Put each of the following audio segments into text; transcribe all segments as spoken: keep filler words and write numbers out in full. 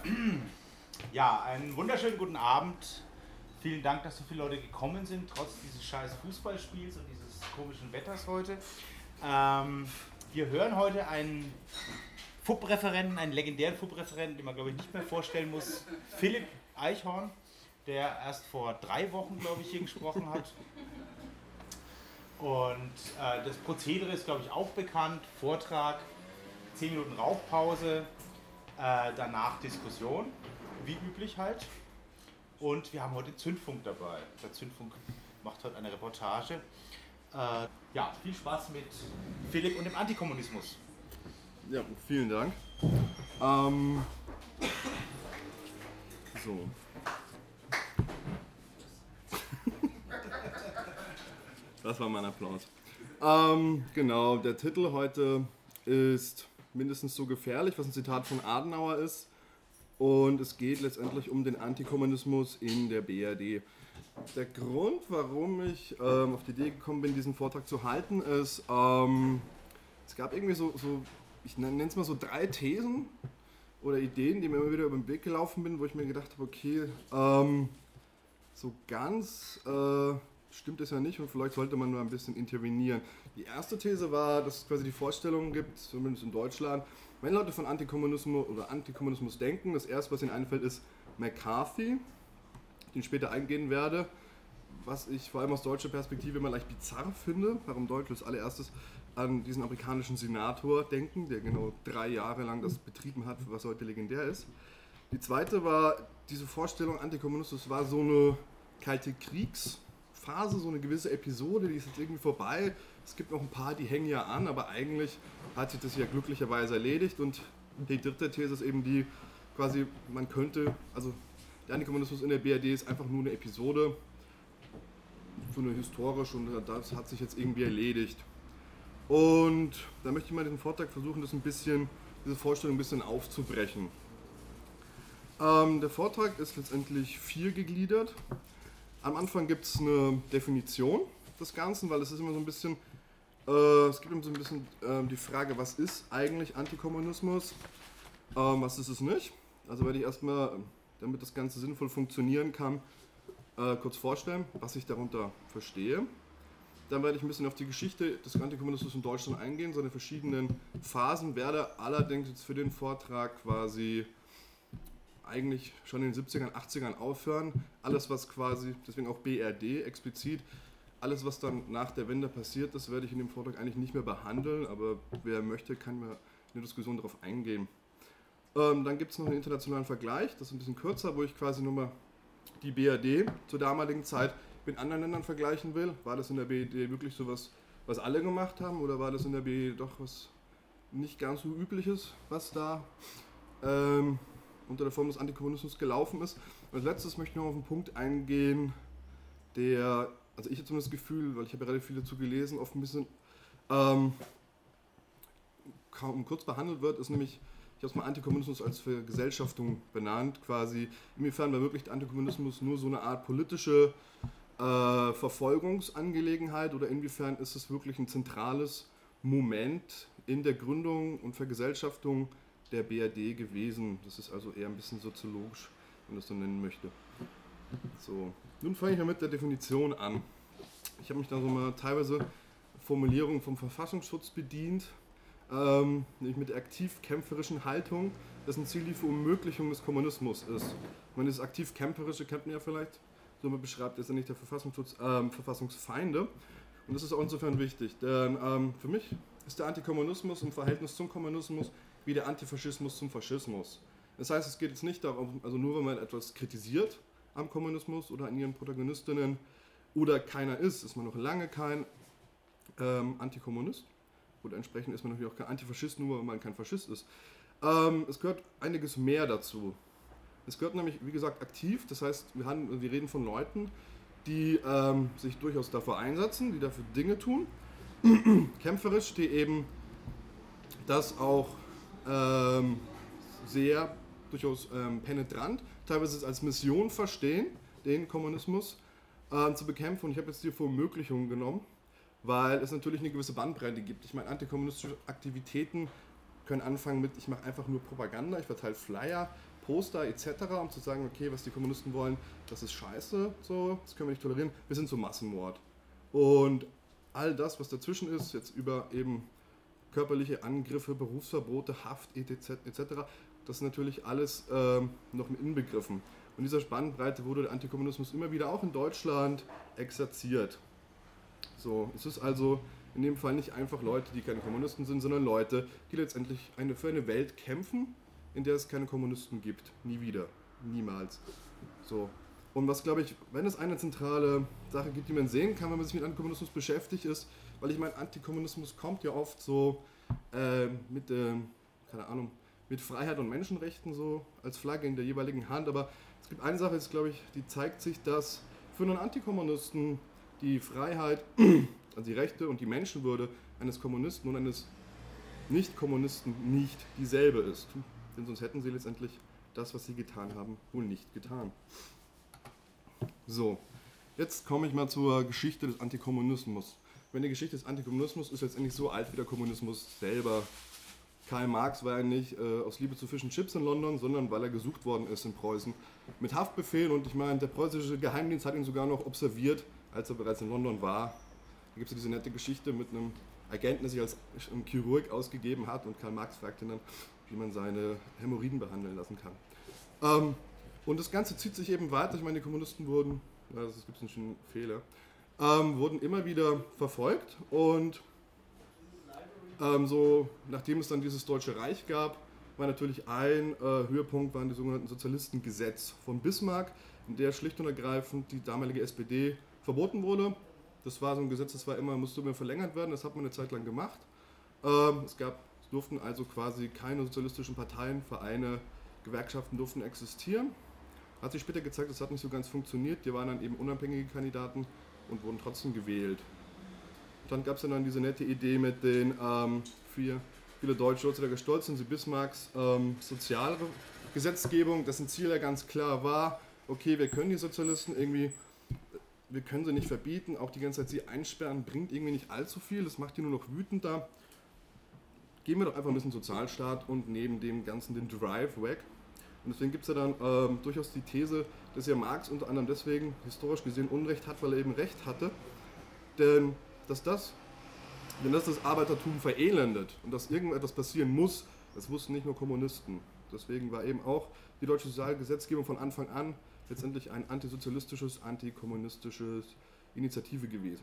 Ja, einen wunderschönen guten Abend. Vielen Dank, dass so viele Leute gekommen sind, trotz dieses scheiß Fußballspiels und dieses komischen Wetters heute. Ähm, wir hören heute einen F U B-Referenten, einen legendären F U B-Referenten, den man, glaube ich, nicht mehr vorstellen muss. Philipp Eichhorn, der erst vor drei Wochen, glaube ich, hier gesprochen hat. Und äh, das Prozedere ist, glaube ich, auch bekannt. Vortrag, zehn Minuten Rauchpause, äh, danach Diskussion, wie üblich halt. Und wir haben heute Zündfunk dabei. Der Zündfunk macht heute eine Reportage. Äh, ja, viel Spaß mit Philipp und dem Antikommunismus. Ja, vielen Dank. Ähm, so. Das war mein Applaus. Ähm, genau, der Titel heute ist mindestens so gefährlich, was ein Zitat von Adenauer ist. Und es geht letztendlich um den Antikommunismus in der B R D. Der Grund, warum ich ähm, auf die Idee gekommen bin, diesen Vortrag zu halten, ist, ähm, es gab irgendwie so, so ich nenne es mal so drei Thesen oder Ideen, die mir immer wieder über den Weg gelaufen bin, wo ich mir gedacht habe, okay, ähm, so ganz äh, stimmt es ja nicht und vielleicht sollte man nur ein bisschen intervenieren. Die erste These war, dass es quasi die Vorstellung gibt, zumindest in Deutschland, wenn Leute von Antikommunismus oder Antikommunismus denken, das erste, was ihnen einfällt, ist McCarthy, den ich später eingehen werde, was ich vor allem aus deutscher Perspektive immer leicht bizarr finde, warum Deutsche als allererstes an diesen amerikanischen Senator denken, der genau drei Jahre lang das betrieben hat, was heute legendär ist. Die zweite war, diese Vorstellung, Antikommunismus war so eine kalte Kriegsphase, so eine gewisse Episode, die ist jetzt irgendwie vorbei. Es gibt noch ein paar, die hängen ja an, aber eigentlich hat sich das ja glücklicherweise erledigt. Und die dritte These ist eben die, quasi man könnte, also der Antikommunismus in der B R D ist einfach nur eine Episode, so eine historisch und das hat sich jetzt irgendwie erledigt. Und da möchte ich mal diesen Vortrag versuchen, das ein bisschen, diese Vorstellung ein bisschen aufzubrechen. Ähm, der Vortrag ist letztendlich vier gegliedert. Am Anfang gibt es eine Definition des Ganzen, weil es ist immer so ein bisschen, äh, es gibt immer so ein bisschen äh, die Frage, was ist eigentlich Antikommunismus, ähm, was ist es nicht. Also werde ich erstmal, damit das Ganze sinnvoll funktionieren kann, äh, kurz vorstellen, was ich darunter verstehe. Dann werde ich ein bisschen auf die Geschichte des Antikommunismus in Deutschland eingehen, seine verschiedenen Phasen, werde allerdings jetzt für den Vortrag quasi eigentlich schon in den siebzigern, achtzigern aufhören. Alles, was quasi, deswegen auch B R D explizit, alles, was dann nach der Wende passiert ist, werde ich in dem Vortrag eigentlich nicht mehr behandeln, aber wer möchte, kann mir in der Diskussion darauf eingehen. Ähm, dann gibt es noch einen internationalen Vergleich, das ist ein bisschen kürzer, wo ich quasi nur mal die B R D zur damaligen Zeit mit anderen Ländern vergleichen will. War das in der B R D wirklich so was, was alle gemacht haben, oder war das in der B R D doch was nicht ganz so übliches, was da ähm, unter der Form des Antikommunismus gelaufen ist. Und als letztes möchte ich noch auf einen Punkt eingehen, der, also ich habe zumindest das Gefühl, weil ich habe ja relativ viel dazu gelesen, oft ein bisschen ähm, kaum kurz behandelt wird, ist nämlich, ich habe es mal Antikommunismus als Vergesellschaftung benannt, quasi, inwiefern ermöglicht Antikommunismus nur so eine Art politische äh, Verfolgungsangelegenheit oder inwiefern ist es wirklich ein zentrales Moment in der Gründung und Vergesellschaftung der B R D gewesen. Das ist also eher ein bisschen soziologisch, wenn man das so nennen möchte. So, nun fange ich mal mit der Definition an. Ich habe mich da so mal teilweise Formulierungen vom Verfassungsschutz bedient, ähm, nämlich mit der aktiv-kämpferischen Haltung, dessen Ziel die Verunmöglichung des Kommunismus ist. Ich meine, das aktiv-kämpferische kennt man ja vielleicht, so beschreibt ist ja nicht der Verfassungsschutz, ähm, Verfassungsfeinde. Und das ist auch insofern wichtig, denn ähm, für mich ist der Antikommunismus im Verhältnis zum Kommunismus wie der Antifaschismus zum Faschismus. Das heißt, es geht jetzt nicht darum, also nur wenn man etwas kritisiert am Kommunismus oder an ihren Protagonistinnen oder keiner ist, ist man noch lange kein ähm, Antikommunist oder entsprechend ist man natürlich auch kein Antifaschist, nur wenn man kein Faschist ist. Ähm, es gehört einiges mehr dazu. Es gehört nämlich, wie gesagt, aktiv, das heißt, wir, haben, wir reden von Leuten, die ähm, sich durchaus dafür einsetzen, die dafür Dinge tun. Kämpferisch, die eben das auch ähm, sehr durchaus ähm, penetrant, teilweise als Mission verstehen, den Kommunismus äh, zu bekämpfen. Und ich habe jetzt die Verunmöglichung genommen, weil es natürlich eine gewisse Bandbreite gibt. Ich meine, antikommunistische Aktivitäten können anfangen mit, ich mache einfach nur Propaganda, ich verteile Flyer, Poster et cetera, um zu sagen, okay, was die Kommunisten wollen, das ist scheiße, so, das können wir nicht tolerieren, bis hin zum Massenmord. Und all das, was dazwischen ist, jetzt über eben körperliche Angriffe, Berufsverbote, Haft et cetera, das ist natürlich alles ähm, noch mit inbegriffen. Und in dieser Spannbreite wurde der Antikommunismus immer wieder auch in Deutschland exerziert. So, es ist also in dem Fall nicht einfach Leute, die keine Kommunisten sind, sondern Leute, die letztendlich eine, für eine Welt kämpfen, in der es keine Kommunisten gibt. Nie wieder. Niemals. So. Und was, glaube ich, wenn es eine zentrale Sache gibt, die man sehen kann, wenn man sich mit Antikommunismus beschäftigt, ist, weil ich meine, Antikommunismus kommt ja oft so äh, mit, äh, keine Ahnung, mit Freiheit und Menschenrechten so als Flagge in der jeweiligen Hand, aber es gibt eine Sache, ist, glaube ich, die zeigt sich, dass für einen Antikommunisten die Freiheit, also die Rechte und die Menschenwürde eines Kommunisten und eines Nicht-Kommunisten nicht dieselbe ist. Denn sonst hätten sie letztendlich das, was sie getan haben, wohl nicht getan. So, jetzt komme ich mal zur Geschichte des Antikommunismus. Wenn die Geschichte des Antikommunismus ist letztendlich so alt wie der Kommunismus selber. Karl Marx war ja nicht äh, aus Liebe zu Fish and Chips in London, sondern weil er gesucht worden ist in Preußen mit Haftbefehl. Und ich meine, der preußische Geheimdienst hat ihn sogar noch observiert, als er bereits in London war. Da gibt es ja diese nette Geschichte mit einem Agenten, der sich als Chirurg ausgegeben hat, und Karl Marx fragt ihn dann, wie man seine Hämorrhoiden behandeln lassen kann. Ähm, und das Ganze zieht sich eben weiter. Ich meine, die Kommunisten wurden, ja, das gibt einen schönen Fehler, ähm, wurden immer wieder verfolgt, und ähm, so, nachdem es dann dieses Deutsche Reich gab, war natürlich ein äh, Höhepunkt, waren die sogenannten Sozialistengesetz von Bismarck, in der schlicht und ergreifend die damalige S P D verboten wurde. Das war so ein Gesetz, das war immer, musste immer verlängert werden, das hat man eine Zeit lang gemacht. Ähm, es gab, es durften also quasi keine sozialistischen Parteien, Vereine, Gewerkschaften durften existieren. Hat sich später gezeigt, das hat nicht so ganz funktioniert. Die waren dann eben unabhängige Kandidaten und wurden trotzdem gewählt. Dann gab es dann diese nette Idee mit den ähm, vier, viele Deutsche heutzutage stolz sind, sie Bismarcks ähm, Sozialgesetzgebung, dessen Ziel ja ganz klar war, okay, wir können die Sozialisten irgendwie, wir können sie nicht verbieten, auch die ganze Zeit sie einsperren, bringt irgendwie nicht allzu viel, das macht die nur noch wütender. Geben wir doch einfach ein bisschen Sozialstaat und neben dem Ganzen den Drive weg. Und deswegen gibt es ja dann ähm, durchaus die These, dass ja Marx unter anderem deswegen historisch gesehen Unrecht hat, weil er eben Recht hatte. Denn dass das, wenn das das Arbeitertum verelendet und dass irgendetwas passieren muss, das wussten nicht nur Kommunisten. Deswegen war eben auch die deutsche Sozialgesetzgebung von Anfang an letztendlich ein antisozialistisches, antikommunistisches Initiative gewesen.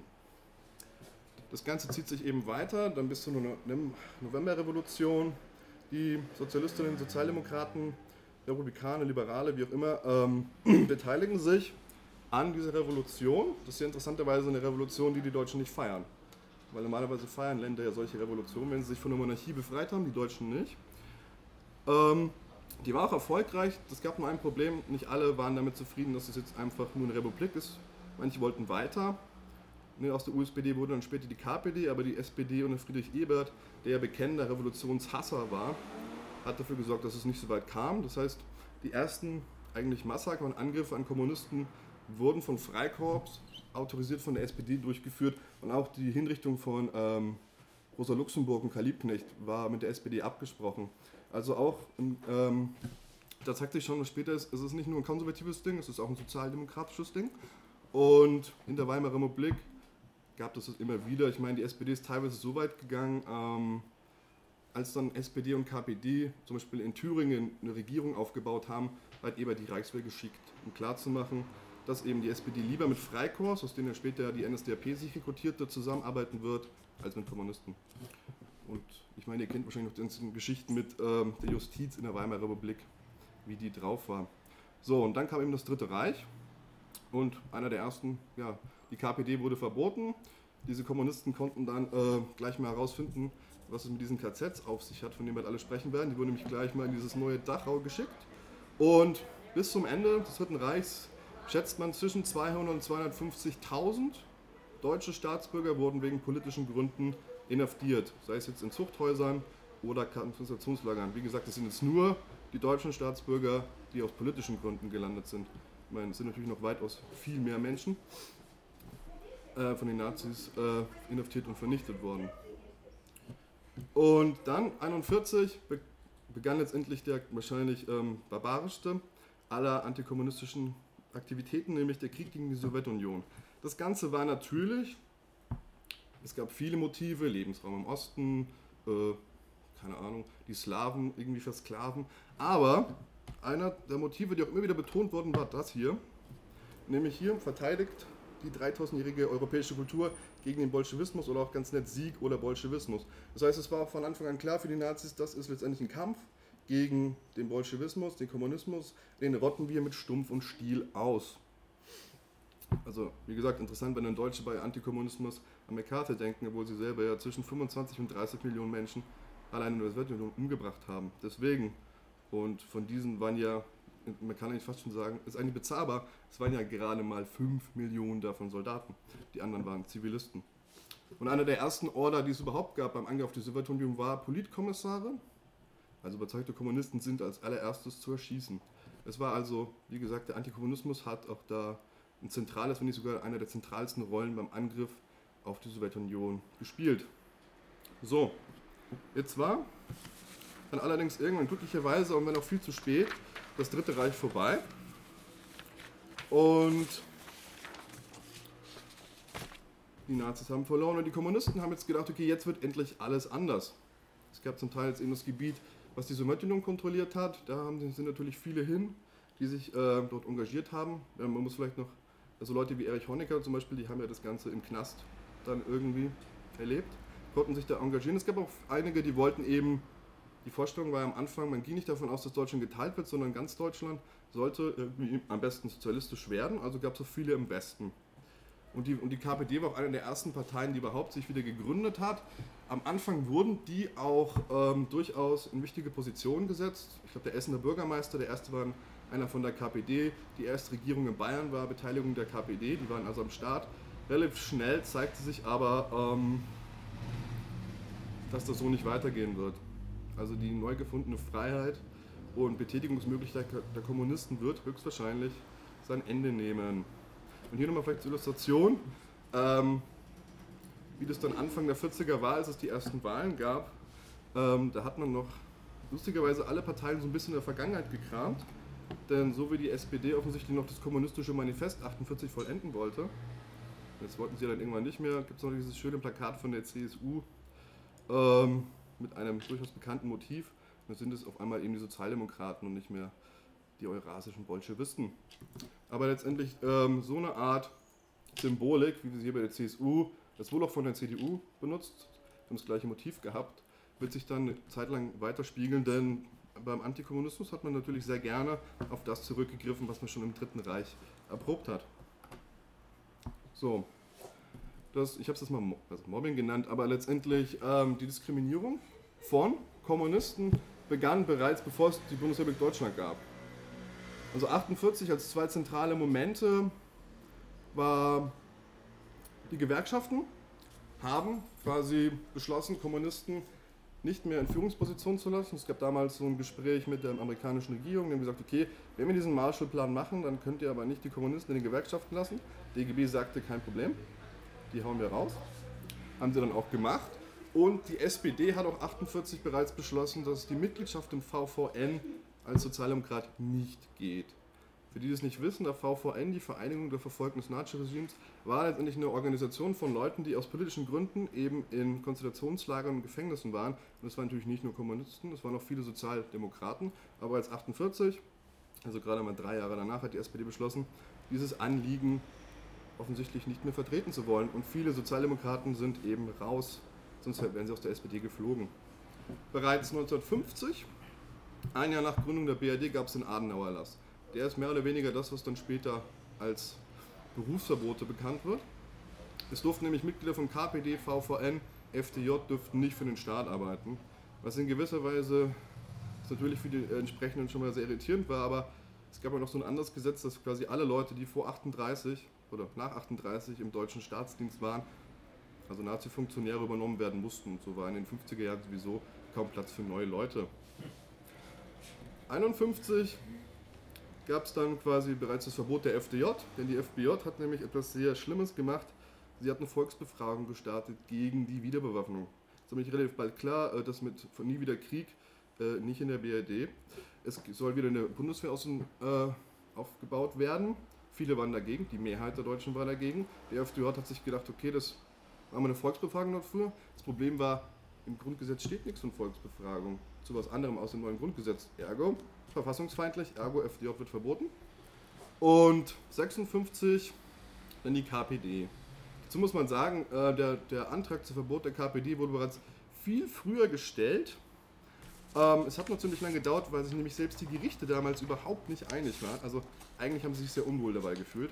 Das Ganze zieht sich eben weiter, dann bis zur Novemberrevolution. Die Sozialistinnen, Sozialdemokraten, Republikaner, Liberale, wie auch immer, ähm, beteiligen sich an dieser Revolution. Das ist ja interessanterweise eine Revolution, die die Deutschen nicht feiern. Weil normalerweise feiern Länder ja solche Revolutionen, wenn sie sich von der Monarchie befreit haben, die Deutschen nicht. Ähm, die war auch erfolgreich, es gab nur ein Problem, nicht alle waren damit zufrieden, dass es jetzt einfach nur eine Republik ist. Manche wollten weiter. Aus der U S P D wurde dann später die K P D, aber die S P D unter Friedrich Ebert, der ja bekennender Revolutionshasser war, hat dafür gesorgt, dass es nicht so weit kam. Das heißt, die ersten eigentlich Massaker und Angriffe an Kommunisten wurden von Freikorps, autorisiert von der S P D, durchgeführt, und auch die Hinrichtung von ähm, Rosa Luxemburg und Karl Liebknecht war mit der S P D abgesprochen. Also auch, ähm, da zeigt sich schon, dass später ist, es ist nicht nur ein konservatives Ding, es ist auch ein sozialdemokratisches Ding. Und in der Weimarer Republik gab es das immer wieder. Ich meine, die S P D ist teilweise so weit gegangen, ähm, als dann S P D und K P D zum Beispiel in Thüringen eine Regierung aufgebaut haben, hat Ebert die Reichswehr geschickt, um klarzumachen, dass eben die S P D lieber mit Freikorps, aus denen ja später die N S D A P sich rekrutierte, zusammenarbeiten wird, als mit Kommunisten. Und ich meine, ihr kennt wahrscheinlich noch die Geschichten mit ähm, der Justiz in der Weimarer Republik, wie die drauf war. So, und dann kam eben das Dritte Reich, und einer der ersten, ja, die K P D wurde verboten. Diese Kommunisten konnten dann äh, gleich mal herausfinden, was es mit diesen K Zs auf sich hat, von denen wir alle sprechen werden. Die wurden nämlich gleich mal in dieses neue Dachau geschickt. Und bis zum Ende des Dritten Reichs schätzt man, zwischen zweihundert und zweihundertfünfzigtausend deutsche Staatsbürger wurden wegen politischen Gründen inhaftiert. Sei es jetzt in Zuchthäusern oder Konzentrationslagern. Wie gesagt, das sind jetzt nur die deutschen Staatsbürger, die aus politischen Gründen gelandet sind. Ich meine, es sind natürlich noch weitaus viel mehr Menschen äh, von den Nazis äh, inhaftiert und vernichtet worden. Und dann, einundvierzig, begann letztendlich der wahrscheinlich ähm, barbarischste aller antikommunistischen Aktivitäten, nämlich der Krieg gegen die Sowjetunion. Das Ganze war natürlich, es gab viele Motive, Lebensraum im Osten, äh, keine Ahnung, die Slawen irgendwie versklaven, aber einer der Motive, die auch immer wieder betont wurden, war das hier, nämlich hier verteidigt die dreitausendjährige europäische Kultur gegen den Bolschewismus oder auch ganz nett Sieg oder Bolschewismus. Das heißt, es war auch von Anfang an klar für die Nazis, das ist letztendlich ein Kampf gegen den Bolschewismus, den Kommunismus, den rotten wir mit Stumpf und Stiel aus. Also, wie gesagt, interessant, wenn dann Deutsche bei Antikommunismus an McCarthy denken, obwohl sie selber ja zwischen fünfundzwanzig und dreißig Millionen Menschen allein in der Sowjetunion umgebracht haben. Deswegen, und von diesen waren ja, man kann eigentlich fast schon sagen, ist eigentlich bezahlbar, es waren ja gerade mal fünf Millionen davon Soldaten. Die anderen waren Zivilisten. Und einer der ersten Order, die es überhaupt gab beim Angriff auf die Sowjetunion, war Politkommissare. Also überzeugte Kommunisten sind als allererstes zu erschießen. Es war also, wie gesagt, der Antikommunismus hat auch da ein zentrales, wenn nicht sogar eine der zentralsten Rollen beim Angriff auf die Sowjetunion gespielt. So, jetzt war dann allerdings irgendwann glücklicherweise, und wenn auch viel zu spät, das Dritte Reich vorbei. Und die Nazis haben verloren und die Kommunisten haben jetzt gedacht, okay, jetzt wird endlich alles anders. Es gab zum Teil jetzt eben das Gebiet, was die Sowjetunion kontrolliert hat. Da haben, sind natürlich viele hin, die sich äh, dort engagiert haben. Ja, man muss vielleicht noch, also Leute wie Erich Honecker zum Beispiel, die haben ja das Ganze im Knast dann irgendwie erlebt, konnten sich da engagieren. Es gab auch einige, die wollten eben, die Vorstellung war ja am Anfang, man ging nicht davon aus, dass Deutschland geteilt wird, sondern ganz Deutschland sollte irgendwie am besten sozialistisch werden, also gab es auch viele im Westen. Und die, und die K P D war auch eine der ersten Parteien, die überhaupt sich wieder gegründet hat. Am Anfang wurden die auch ähm, durchaus in wichtige Positionen gesetzt. Ich glaube, der Essener Bürgermeister, der erste war einer von der K P D. Die erste Regierung in Bayern war Beteiligung der K P D, die waren also am Start. Relativ schnell zeigte sich aber, ähm, dass das so nicht weitergehen wird. Also die neu gefundene Freiheit und Betätigungsmöglichkeit der Kommunisten wird höchstwahrscheinlich sein Ende nehmen. Und hier nochmal vielleicht zur Illustration, ähm, wie das dann Anfang der vierziger war, als es die ersten Wahlen gab. Ähm, da hat man noch lustigerweise alle Parteien so ein bisschen in der Vergangenheit gekramt, denn so wie die S P D offensichtlich noch das kommunistische Manifest achtundvierzig vollenden wollte, jetzt wollten sie dann irgendwann nicht mehr, gibt es noch dieses schöne Plakat von der C S U ähm, mit einem durchaus bekannten Motiv, dann sind es auf einmal eben die Sozialdemokraten und nicht mehr die eurasischen Bolschewisten. Aber letztendlich ähm, so eine Art Symbolik, wie wir sie hier bei der C S U, das wohl auch von der C D U benutzt, haben das gleiche Motiv gehabt, wird sich dann eine Zeit lang weiterspiegeln, denn beim Antikommunismus hat man natürlich sehr gerne auf das zurückgegriffen, was man schon im Dritten Reich erprobt hat. So, das, ich habe es jetzt mal Mo also Mobbing genannt, aber letztendlich ähm, die Diskriminierung von Kommunisten begann bereits, bevor es die Bundesrepublik Deutschland gab. Also achtundvierzig als zwei zentrale Momente war, die Gewerkschaften haben quasi beschlossen, Kommunisten nicht mehr in Führungspositionen zu lassen. Es gab damals so ein Gespräch mit der amerikanischen Regierung, die haben gesagt, okay, wenn wir diesen Marshallplan machen, dann könnt ihr aber nicht die Kommunisten in den Gewerkschaften lassen. D G B sagte, kein Problem, die hauen wir raus. Haben sie dann auch gemacht. Und die S P D hat auch achtundvierzig bereits beschlossen, dass die Mitgliedschaft im V V N als Sozialdemokrat nicht geht. Für die das nicht wissen, der V V N, die Vereinigung der Verfolgten des Naziregimes, war letztendlich eine Organisation von Leuten, die aus politischen Gründen eben in Konzentrationslagern und Gefängnissen waren. Und das waren natürlich nicht nur Kommunisten, das waren auch viele Sozialdemokraten. Aber als achtundvierzig, also gerade mal drei Jahre danach, hat die S P D beschlossen, dieses Anliegen offensichtlich nicht mehr vertreten zu wollen. Und viele Sozialdemokraten sind eben raus, sonst wären sie aus der S P D geflogen. Bereits neunzehnhundertfünfzig, ein Jahr nach Gründung der B R D, gab es den Adenauer-Erlass. Der ist mehr oder weniger das, was dann später als Berufsverbote bekannt wird. Es durften nämlich Mitglieder von K P D, V V N, F D J dürften nicht für den Staat arbeiten, was in gewisser Weise natürlich für die entsprechenden schon mal sehr irritierend war, aber es gab ja noch so ein anderes Gesetz, dass quasi alle Leute, die vor achtunddreißig oder nach achtunddreißig im deutschen Staatsdienst waren, also Nazi-Funktionäre übernommen werden mussten. Und so war in den fünfziger Jahren sowieso kaum Platz für neue Leute. einundfünfzig gab es dann quasi bereits das Verbot der F D J, denn die F B J hat nämlich etwas sehr Schlimmes gemacht. Sie hat eine Volksbefragung gestartet gegen die Wiederbewaffnung. Es ist nämlich relativ bald klar, dass mit von Nie wieder Krieg äh, nicht in der B R D. Es soll wieder eine Bundeswehr außen, äh, aufgebaut werden. Viele waren dagegen, die Mehrheit der Deutschen war dagegen. Die F D J hat sich gedacht, okay, das machen wir eine Volksbefragung dafür. Das Problem war, im Grundgesetz steht nichts von Volksbefragung zu was anderem aus dem neuen Grundgesetz. Ergo, verfassungsfeindlich, ergo F D J wird verboten. Und sechsundfünfzig dann die K P D. Dazu muss man sagen, äh, der, der Antrag zum Verbot der K P D wurde bereits viel früher gestellt. Ähm, es hat noch ziemlich lange gedauert, weil sich nämlich selbst die Gerichte damals überhaupt nicht einig waren. Also eigentlich haben sie sich sehr unwohl dabei gefühlt.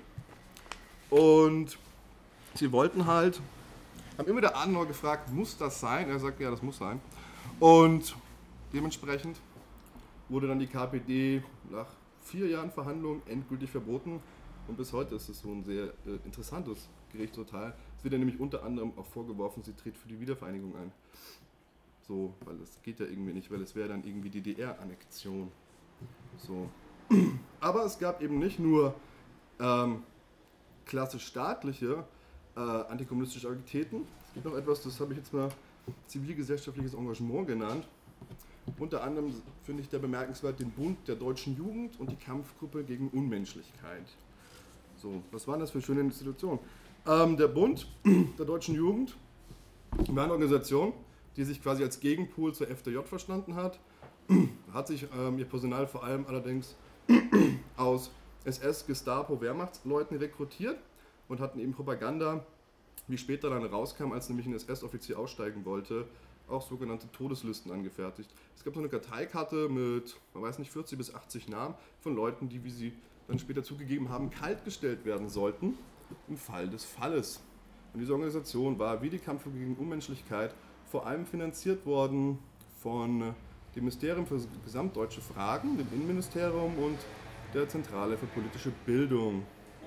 Und sie wollten halt, haben immer der Adenauer gefragt, muss das sein? Er sagte, ja, das muss sein. Und dementsprechend wurde dann die K P D nach vier Jahren Verhandlungen endgültig verboten. Und bis heute ist es so ein sehr äh, interessantes Gerichtsurteil. Es wird ja nämlich unter anderem auch vorgeworfen, sie tritt für die Wiedervereinigung ein. So, weil es geht ja irgendwie nicht, weil es wäre dann irgendwie D D R-Annexion. So. Aber es gab eben nicht nur ähm, klassisch staatliche äh, antikommunistische Aktivitäten. Es gibt noch etwas, das habe ich jetzt mal zivilgesellschaftliches Engagement genannt. Unter anderem finde ich da bemerkenswert den Bund der deutschen Jugend und die Kampfgruppe gegen Unmenschlichkeit. So, was waren das für schöne Institutionen? Ähm, der Bund der deutschen Jugend war eine Organisation, die sich quasi als Gegenpol zur F D J verstanden hat. Hat sich ähm, ihr Personal vor allem allerdings aus S S, Gestapo, Wehrmachtsleuten rekrutiert und hatten eben Propaganda, wie später dann rauskam, als nämlich ein S S-Offizier aussteigen wollte, auch sogenannte Todeslisten angefertigt. Es gab so eine Karteikarte mit, man weiß nicht, vierzig bis achtzig Namen von Leuten, die, wie sie dann später zugegeben haben, kaltgestellt werden sollten im Fall des Falles. Und diese Organisation war wie die Kampfgruppe gegen Unmenschlichkeit vor allem finanziert worden von dem Ministerium für gesamtdeutsche Fragen, dem Innenministerium und der Zentrale für politische Bildung.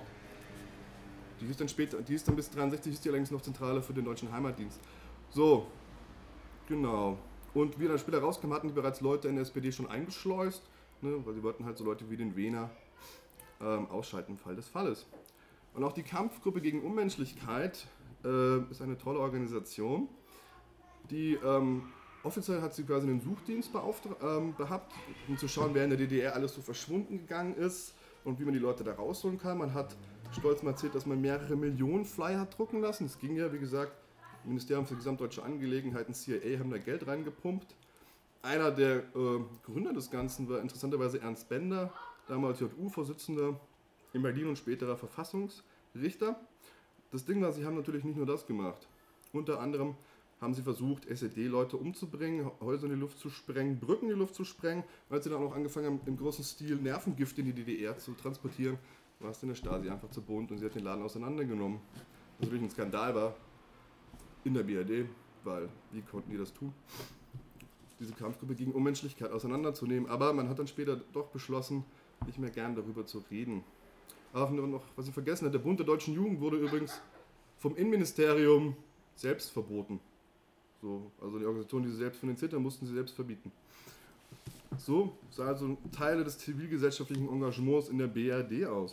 Die ist dann später, die ist dann bis dreiundsechzig ist die allerdings noch Zentrale für den Deutschen Heimatdienst. So, genau. Und wie dann später rauskam, hatten die bereits Leute in der S P D schon eingeschleust, ne, weil sie wollten halt so Leute wie den Wehner ähm, ausschalten im Fall des Falles. Und auch die Kampfgruppe gegen Unmenschlichkeit äh, ist eine tolle Organisation, die ähm, offiziell hat sie quasi einen Suchdienst ähm, gehabt, um zu schauen, wer in der D D R alles so verschwunden gegangen ist und wie man die Leute da rausholen kann. Man hat stolz mal erzählt, dass man mehrere Millionen Flyer hat drucken lassen. Es ging ja, wie gesagt, Ministerium für gesamtdeutsche Angelegenheiten, C I A, haben da Geld reingepumpt. Einer der äh, Gründer des Ganzen war interessanterweise Ernst Bender, damals J U-Vorsitzender in Berlin und späterer Verfassungsrichter. Das Ding war, sie haben natürlich nicht nur das gemacht. Unter anderem haben sie versucht, S E D-Leute umzubringen, Häuser in die Luft zu sprengen, Brücken in die Luft zu sprengen. Als sie dann auch angefangen haben, im großen Stil Nervengift in die D D R zu transportieren, war es in der Stasi einfach zu bunt und sie hat den Laden auseinandergenommen. Was natürlich ein Skandal war in der B R D, weil wie konnten die das tun? Diese Kampfgruppe gegen Unmenschlichkeit auseinanderzunehmen. Aber man hat dann später doch beschlossen, nicht mehr gern darüber zu reden. Aber noch, was ich vergessen habe, der Bund der deutschen Jugend wurde übrigens vom Innenministerium selbst verboten. So, also die Organisation, die sie selbst finanziert haben, mussten sie selbst verbieten. So sah also Teile des zivilgesellschaftlichen Engagements in der B R D aus.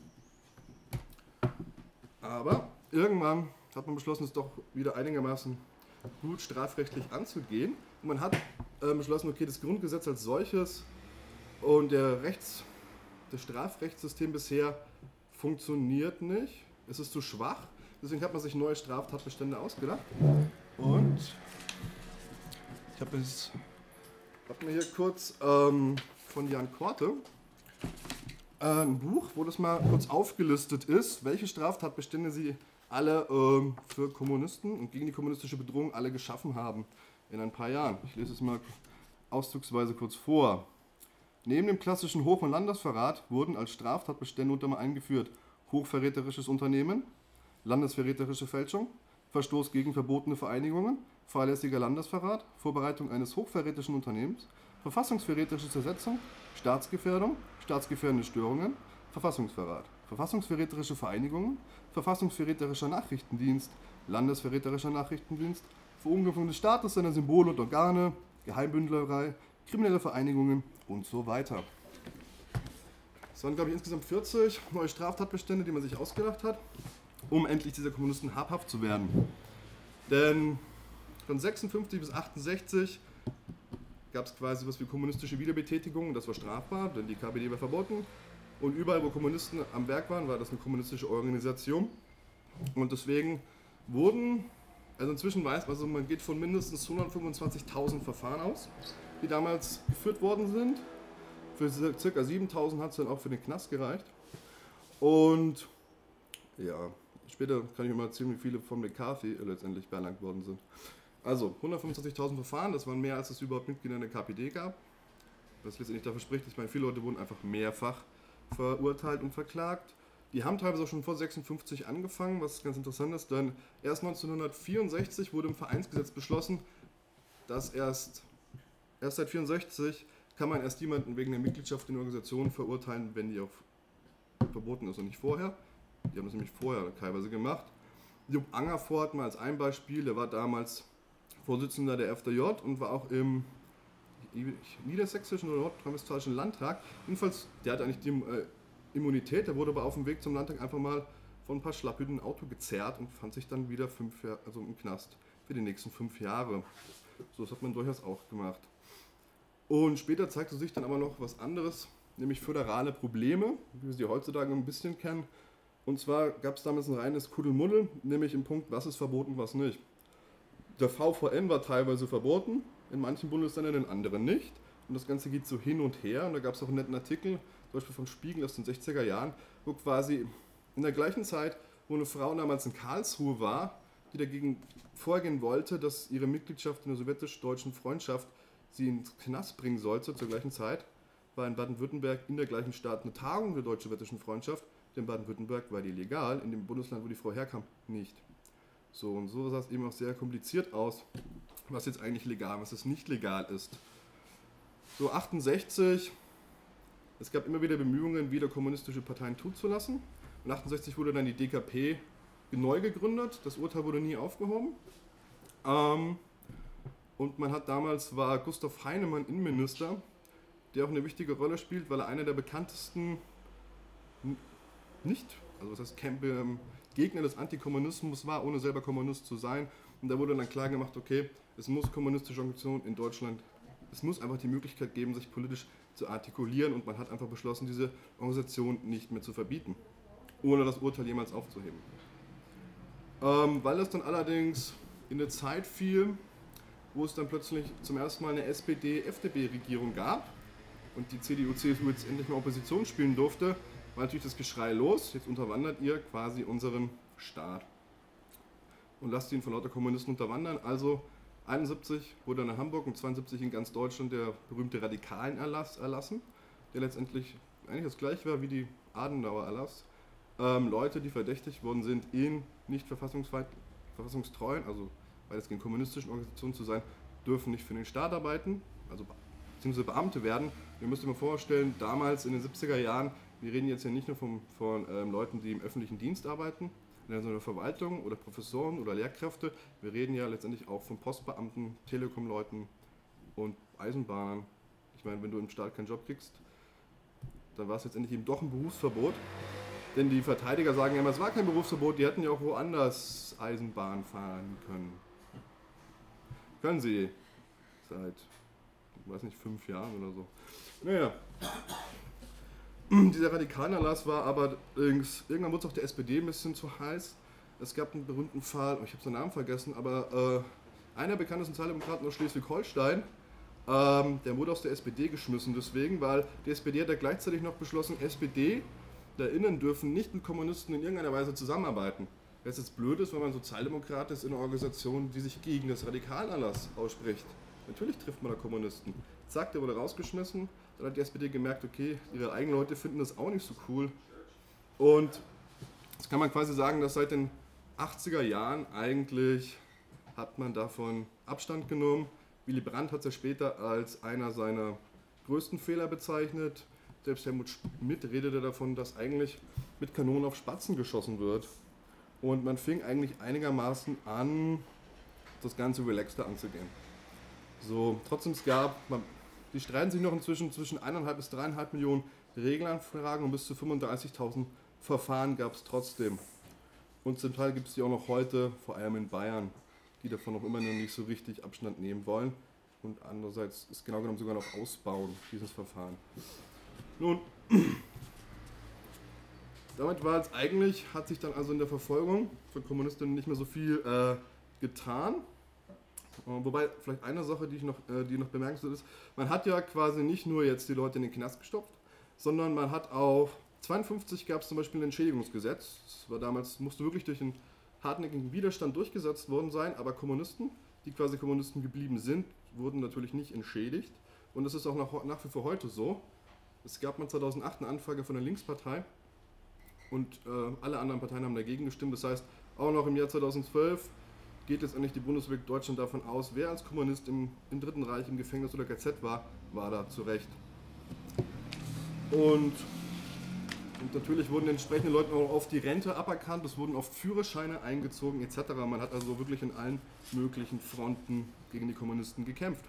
Aber irgendwann hat man beschlossen, es doch wieder einigermaßen gut strafrechtlich anzugehen. Und man hat äh, beschlossen, okay, das Grundgesetz als solches und der Rechts, das Strafrechtssystem bisher funktioniert nicht. Es ist zu schwach. Deswegen hat man sich neue Straftatbestände ausgedacht. Und ich habe hab mir hier kurz ähm, von Jan Korte äh, ein Buch, wo das mal kurz aufgelistet ist, welche Straftatbestände sie alle ähm, für Kommunisten und gegen die kommunistische Bedrohung alle geschaffen haben in ein paar Jahren. Ich lese es mal auszugsweise kurz vor. Neben dem klassischen Hoch- und Landesverrat wurden als Straftatbestände unter anderem eingeführt hochverräterisches Unternehmen, landesverräterische Fälschung, Verstoß gegen verbotene Vereinigungen, fahrlässiger Landesverrat, Vorbereitung eines hochverräterischen Unternehmens, verfassungsverräterische Zersetzung, Staatsgefährdung, staatsgefährdende Störungen, Verfassungsverrat, verfassungsverräterische Vereinigungen, verfassungsverräterischer Nachrichtendienst, landesverräterischer Nachrichtendienst, Verunglimpfung des Staates, seiner Symbole und Organe, Geheimbündlerei, kriminelle Vereinigungen und so weiter. Es waren, glaube ich, insgesamt vierzig neue Straftatbestände, die man sich ausgedacht hat, um endlich dieser Kommunisten habhaft zu werden. Denn von sechsundfünfzig bis achtundsechzig gab es quasi was wie kommunistische Wiederbetätigung, das war strafbar, denn die K P D war verboten. Und überall, wo Kommunisten am Werk waren, war das eine kommunistische Organisation. Und deswegen wurden, also inzwischen weiß man, also man geht von mindestens hundertfünfundzwanzigtausend Verfahren aus, die damals geführt worden sind. Für ca. siebentausend hat es dann auch für den Knast gereicht. Und ja, später kann ich euch mal erzählen, wie viele von McCarthy letztendlich belangt worden sind. Also hundertfünfundzwanzigtausend Verfahren, das waren mehr, als es überhaupt Mitglieder in der K P D gab. Was letztendlich dafür spricht, ich meine, viele Leute wurden einfach mehrfach verurteilt und verklagt. Die haben teilweise auch schon vor sechsundfünfzig angefangen, was ganz interessant ist, denn erst neunzehnhundertvierundsechzig wurde im Vereinsgesetz beschlossen, dass erst, erst seit vierundsechzig kann man erst jemanden wegen der Mitgliedschaft in Organisationen verurteilen, wenn die auch verboten ist und nicht vorher. Die haben das nämlich vorher teilweise gemacht. Jupp Angerford mal als ein Beispiel, der war damals Vorsitzender der F D J und war auch im niedersächsischen oder nordrhein-westfälischen Landtag. Jedenfalls, der hat eigentlich die äh, Immunität, der wurde aber auf dem Weg zum Landtag einfach mal von ein paar Schlapphüten ein Auto gezerrt und fand sich dann wieder fünf Jahre, also im Knast für die nächsten fünf Jahre. So, das hat man durchaus auch gemacht. Und später zeigte sich dann aber noch was anderes, nämlich föderale Probleme, wie wir sie heutzutage ein bisschen kennen. Und zwar gab es damals ein reines Kuddelmuddel, nämlich im Punkt, was ist verboten, was nicht. Der V V N war teilweise verboten, in manchen Bundesländern, in anderen nicht. Und das Ganze geht so hin und her. Und da gab es auch einen netten Artikel, zum Beispiel vom Spiegel aus den sechziger Jahren, wo quasi in der gleichen Zeit, wo eine Frau damals in Karlsruhe war, die dagegen vorgehen wollte, dass ihre Mitgliedschaft in der sowjetisch-deutschen Freundschaft sie ins Knast bringen sollte, zur gleichen Zeit, war in Baden-Württemberg in der gleichen Stadt eine Tagung der deutsch-sowjetischen Freundschaft. Denn in Baden-Württemberg war die legal, in dem Bundesland, wo die Frau herkam, nicht. So, und so sah es eben auch sehr kompliziert aus, was jetzt eigentlich legal, was es nicht legal ist. So achtundsechzig, es gab immer wieder Bemühungen, wieder kommunistische Parteien zuzulassen. Und achtundsechzig wurde dann die D K P neu gegründet, das Urteil wurde nie aufgehoben. Ähm, und man hat damals, war Gustav Heinemann Innenminister, der auch eine wichtige Rolle spielt, weil er einer der bekanntesten nicht, also was heißt Camp, ähm, Gegner des Antikommunismus war, ohne selber Kommunist zu sein. Und da wurde dann klar gemacht, okay, es muss kommunistische Organisationen in Deutschland, es muss einfach die Möglichkeit geben, sich politisch zu artikulieren und man hat einfach beschlossen, diese Organisation nicht mehr zu verbieten, ohne das Urteil jemals aufzuheben. Ähm, weil das dann allerdings in eine Zeit fiel, wo es dann plötzlich zum ersten Mal eine S P D-F D P-Regierung gab und die C D U C S U jetzt endlich mal Opposition spielen durfte, war natürlich das Geschrei los, jetzt unterwandert ihr quasi unseren Staat. Und lasst ihn von lauter Kommunisten unterwandern. Also einundsiebzig wurde dann in Hamburg und zweiundsiebzig in ganz Deutschland der berühmte Radikalenerlass erlassen, der letztendlich eigentlich das gleiche war wie die Adenauer Erlass. Ähm, Leute, die verdächtigt worden sind, in nicht verfassungstreuen, also weitestgehend kommunistischen Organisationen zu sein, dürfen nicht für den Staat arbeiten, also beziehungsweise Beamte werden. Ihr müsst euch mal vorstellen, damals in den siebziger Jahren, wir reden jetzt ja nicht nur von, von ähm, Leuten, die im öffentlichen Dienst arbeiten, in der Verwaltung oder Professoren oder Lehrkräfte. Wir reden ja letztendlich auch von Postbeamten, Telekom-Leuten und Eisenbahnern. Ich meine, wenn du im Staat keinen Job kriegst, dann war es letztendlich eben doch ein Berufsverbot. Denn die Verteidiger sagen ja immer, es war kein Berufsverbot, die hätten ja auch woanders Eisenbahn fahren können. Können sie. Seit, ich weiß nicht, fünf Jahren oder so. Naja. Dieser Radikalenerlass war aber irgendwann wurde es auch der S P D ein bisschen zu heiß. Es gab einen berühmten Fall, ich habe seinen Namen vergessen, aber äh, einer der bekanntesten Sozialdemokraten aus Schleswig-Holstein, ähm, der wurde aus der S P D geschmissen deswegen, weil die S P D hat ja gleichzeitig noch beschlossen, S P D innen dürfen nicht mit Kommunisten in irgendeiner Weise zusammenarbeiten. Was jetzt blöd ist, wenn man Sozialdemokrat ist in einer Organisation, die sich gegen das Radikalenerlass ausspricht. Natürlich trifft man da Kommunisten. Zack, der wurde rausgeschmissen. Dann hat die S P D gemerkt, okay, ihre eigenen Leute finden das auch nicht so cool. Und jetzt kann man quasi sagen, dass seit den achtziger Jahren eigentlich hat man davon Abstand genommen. Willy Brandt hat es ja später als einer seiner größten Fehler bezeichnet. Selbst Helmut Schmidt redete davon, dass eigentlich mit Kanonen auf Spatzen geschossen wird. Und man fing eigentlich einigermaßen an, das Ganze relaxter anzugehen. So, trotzdem es gab, man, die streiten sich noch inzwischen zwischen eineinhalb bis dreieinhalb Millionen Regelanfragen und bis zu fünfunddreißigtausend Verfahren gab es trotzdem. Und zum Teil gibt es die auch noch heute, vor allem in Bayern, die davon noch immer noch nicht so richtig Abstand nehmen wollen. und andererseits ist genau genommen sogar noch Ausbauen dieses Verfahren. Nun, damit war es eigentlich, hat sich dann also in der Verfolgung von Kommunistinnen nicht mehr so viel äh, getan. Äh, wobei, vielleicht eine Sache, die, ich noch, äh, die noch bemerkenswert ist, man hat ja quasi nicht nur jetzt die Leute in den Knast gestopft, sondern man hat auch, zweiundfünfzig gab es zum Beispiel ein Entschädigungsgesetz, das war damals, musste wirklich durch einen hartnäckigen Widerstand durchgesetzt worden sein, aber Kommunisten, die quasi Kommunisten geblieben sind, wurden natürlich nicht entschädigt. Und das ist auch nach, nach wie vor heute so. Es gab mal zweitausendacht eine Anfrage von der Linkspartei und äh, alle anderen Parteien haben dagegen gestimmt. Das heißt, auch noch im Jahr zweitausendzwölf geht letztendlich die Bundesrepublik Deutschland davon aus, wer als Kommunist im, im Dritten Reich im Gefängnis oder K Z war, war da zu Recht. Und Und natürlich wurden entsprechende Leute auch auf die Rente aberkannt, es wurden oft Führerscheine eingezogen et cetera. Man hat also wirklich in allen möglichen Fronten gegen die Kommunisten gekämpft.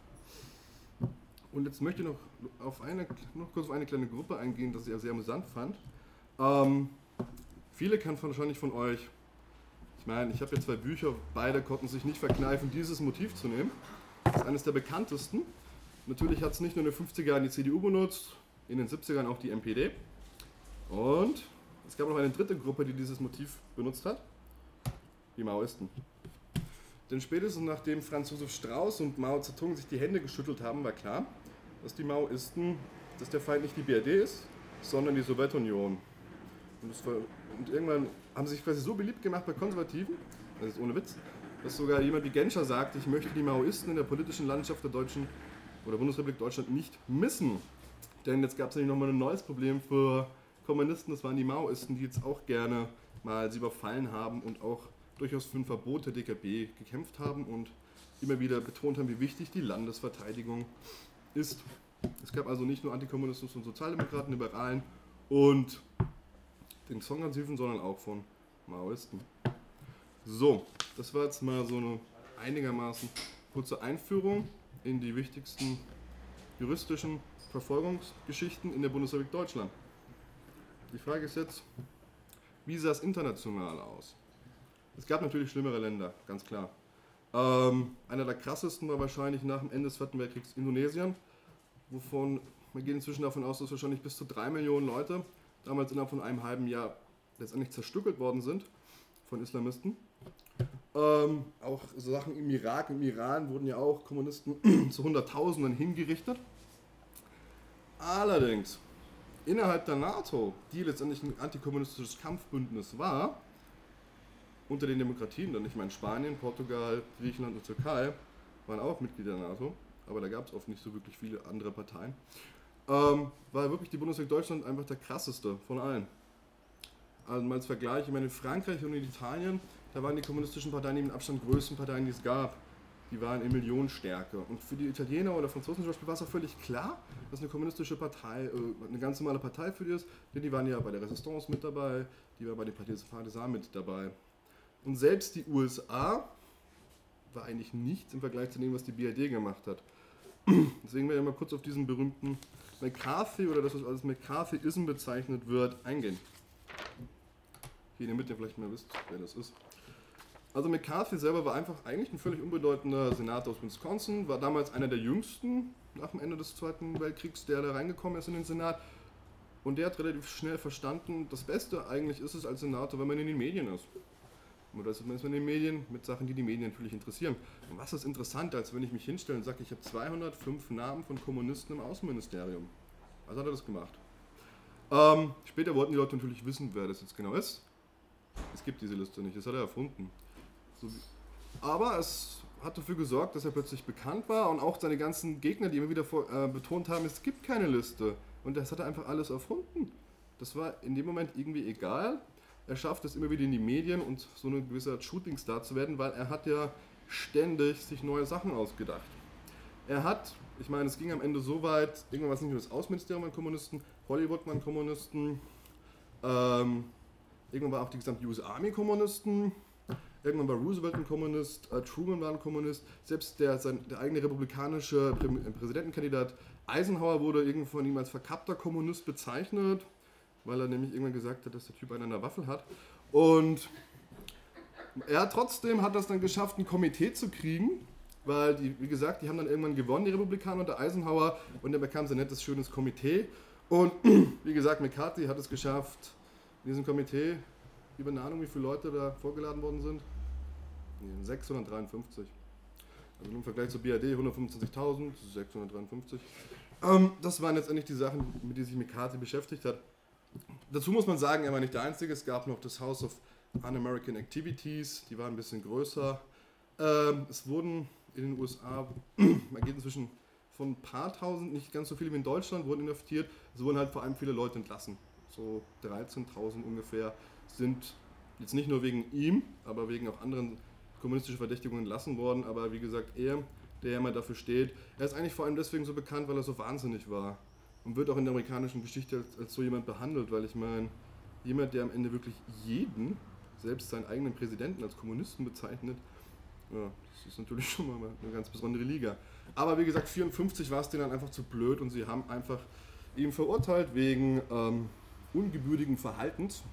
Und jetzt möchte ich noch, auf eine, noch kurz auf eine kleine Gruppe eingehen, das ich sehr amüsant fand. Ähm, viele kennen wahrscheinlich von euch, ich meine, ich habe jetzt zwei Bücher, beide konnten sich nicht verkneifen, dieses Motiv zu nehmen. Das ist eines der bekanntesten. Natürlich hat es nicht nur in den fünfziger Jahren die C D U benutzt, in den siebzigern auch die N P D. Und es gab noch eine dritte Gruppe, die dieses Motiv benutzt hat, die Maoisten. Denn spätestens nachdem Franz Josef Strauß und Mao Zedong sich die Hände geschüttelt haben, war klar, dass die Maoisten, dass der Feind nicht die B R D ist, sondern die Sowjetunion. Und, das war, und irgendwann haben sie sich quasi so beliebt gemacht bei Konservativen, das ist ohne Witz, dass sogar jemand wie Genscher sagte, ich möchte die Maoisten in der politischen Landschaft der deutschen oder Bundesrepublik Deutschland nicht missen. Denn jetzt gab es nämlich nochmal ein neues Problem für Kommunisten, das waren die Maoisten, die jetzt auch gerne mal sie überfallen haben und auch durchaus für ein Verbot der D K B gekämpft haben und immer wieder betont haben, wie wichtig die Landesverteidigung ist. Es gab also nicht nur Antikommunisten und Sozialdemokraten, Liberalen und den Konservativen, sondern auch von Maoisten. So, das war jetzt mal so eine einigermaßen kurze Einführung in die wichtigsten juristischen Verfolgungsgeschichten in der Bundesrepublik Deutschland. Die Frage ist jetzt, wie sah es international aus? Es gab natürlich schlimmere Länder, ganz klar. Ähm, einer der krassesten war wahrscheinlich nach dem Ende des Zweiten Weltkriegs Indonesien, wovon, man geht inzwischen davon aus, dass wahrscheinlich bis zu drei Millionen Leute damals innerhalb von einem halben Jahr letztendlich zerstückelt worden sind von Islamisten. Ähm, auch so Sachen im Irak, im Iran wurden ja auch Kommunisten zu Hunderttausenden hingerichtet. Allerdings, innerhalb der NATO, die letztendlich ein antikommunistisches Kampfbündnis war, unter den Demokratien, dann ich meine Spanien, Portugal, Griechenland und Türkei, waren auch Mitglieder der NATO, aber da gab es oft nicht so wirklich viele andere Parteien, ähm, war wirklich die Bundesrepublik Deutschland einfach der krasseste von allen. Also mal als Vergleich, ich meine in Frankreich und in Italien, da waren die kommunistischen Parteien die mit Abstand größten Parteien, die es gab. Die waren in Millionenstärke. Und für die Italiener oder Franzosen zum Beispiel war es auch völlig klar, dass eine kommunistische Partei äh, eine ganz normale Partei für die ist, denn die waren ja bei der Resistance mit dabei, die war bei den Partisanen mit dabei. Und selbst die U S A war eigentlich nichts im Vergleich zu dem, was die B R D gemacht hat. Deswegen werde ich mal kurz auf diesen berühmten McCarthy oder das, was als McCarthyism bezeichnet wird, eingehen. Hier in der Mitte vielleicht mal wisst, wer das ist. Also McCarthy selber war einfach eigentlich ein völlig unbedeutender Senator aus Wisconsin, war damals einer der jüngsten nach dem Ende des Zweiten Weltkriegs, der da reingekommen ist in den Senat. Und der hat relativ schnell verstanden, das Beste eigentlich ist es als Senator, wenn man in den Medien ist. Oder ist man in den Medien mit Sachen, die die Medien natürlich interessieren. Und was ist interessanter, als wenn ich mich hinstelle und sage, ich habe zweihundertfünf Namen von Kommunisten im Außenministerium. Also hat er das gemacht. Ähm, später wollten die Leute natürlich wissen, wer das jetzt genau ist. Es gibt diese Liste nicht, das hat er erfunden. So wie, aber es hat dafür gesorgt, dass er plötzlich bekannt war und auch seine ganzen Gegner, die immer wieder vor, äh, betont haben, es gibt keine Liste. Und das hat er einfach alles erfunden. Das war in dem Moment irgendwie egal. Er schafft es immer wieder in die Medien und so eine gewisse Shootingstar zu werden, weil er hat ja ständig sich neue Sachen ausgedacht. Er hat, ich meine, es ging am Ende so weit, irgendwann war es nicht nur das Außenministerium an Kommunisten, Hollywood waren Kommunisten, ähm, irgendwann war auch die gesamte U S Army Kommunisten, irgendwann war Roosevelt ein Kommunist, äh, Truman war ein Kommunist, selbst der, sein, der eigene republikanische Prä Präsidentenkandidat Eisenhower wurde irgendwann von ihm als verkappter Kommunist bezeichnet, weil er nämlich irgendwann gesagt hat, dass der Typ eine an der Waffel hat. Und er trotzdem hat das dann geschafft, ein Komitee zu kriegen, weil die, wie gesagt, die haben dann irgendwann gewonnen, die Republikaner unter Eisenhower, und dann bekam sie ein nettes, schönes Komitee. Und wie gesagt, McCarthy hat es geschafft, in diesem Komitee, über eine Ahnung, wie viele Leute da vorgeladen worden sind? sechshundertdreiundfünfzig. Also im Vergleich zur B R D hundertfünfundzwanzigtausend, sechshundertdreiundfünfzig. Ähm, das waren letztendlich die Sachen, mit denen sich McCarthy beschäftigt hat. Dazu muss man sagen, er war nicht der Einzige. Es gab noch das House of Un-American Activities, die waren ein bisschen größer. Ähm, es wurden in den U S A, man geht inzwischen von ein paar tausend, nicht ganz so viele wie in Deutschland, wurden inhaftiert. Es wurden halt vor allem viele Leute entlassen. So dreizehntausend ungefähr sind jetzt nicht nur wegen ihm, aber wegen auch anderen kommunistischen Verdächtigungen entlassen worden. Aber wie gesagt, er, der immer dafür steht, er ist eigentlich vor allem deswegen so bekannt, weil er so wahnsinnig war. Und wird auch in der amerikanischen Geschichte als, als so jemand behandelt, weil ich meine, jemand, der am Ende wirklich jeden, selbst seinen eigenen Präsidenten als Kommunisten bezeichnet, ja, das ist natürlich schon mal eine ganz besondere Liga. Aber wie gesagt, vierundfünfzig war es denen dann einfach zu blöd und sie haben einfach ihn verurteilt wegen ähm, ungebührigen Verhaltens.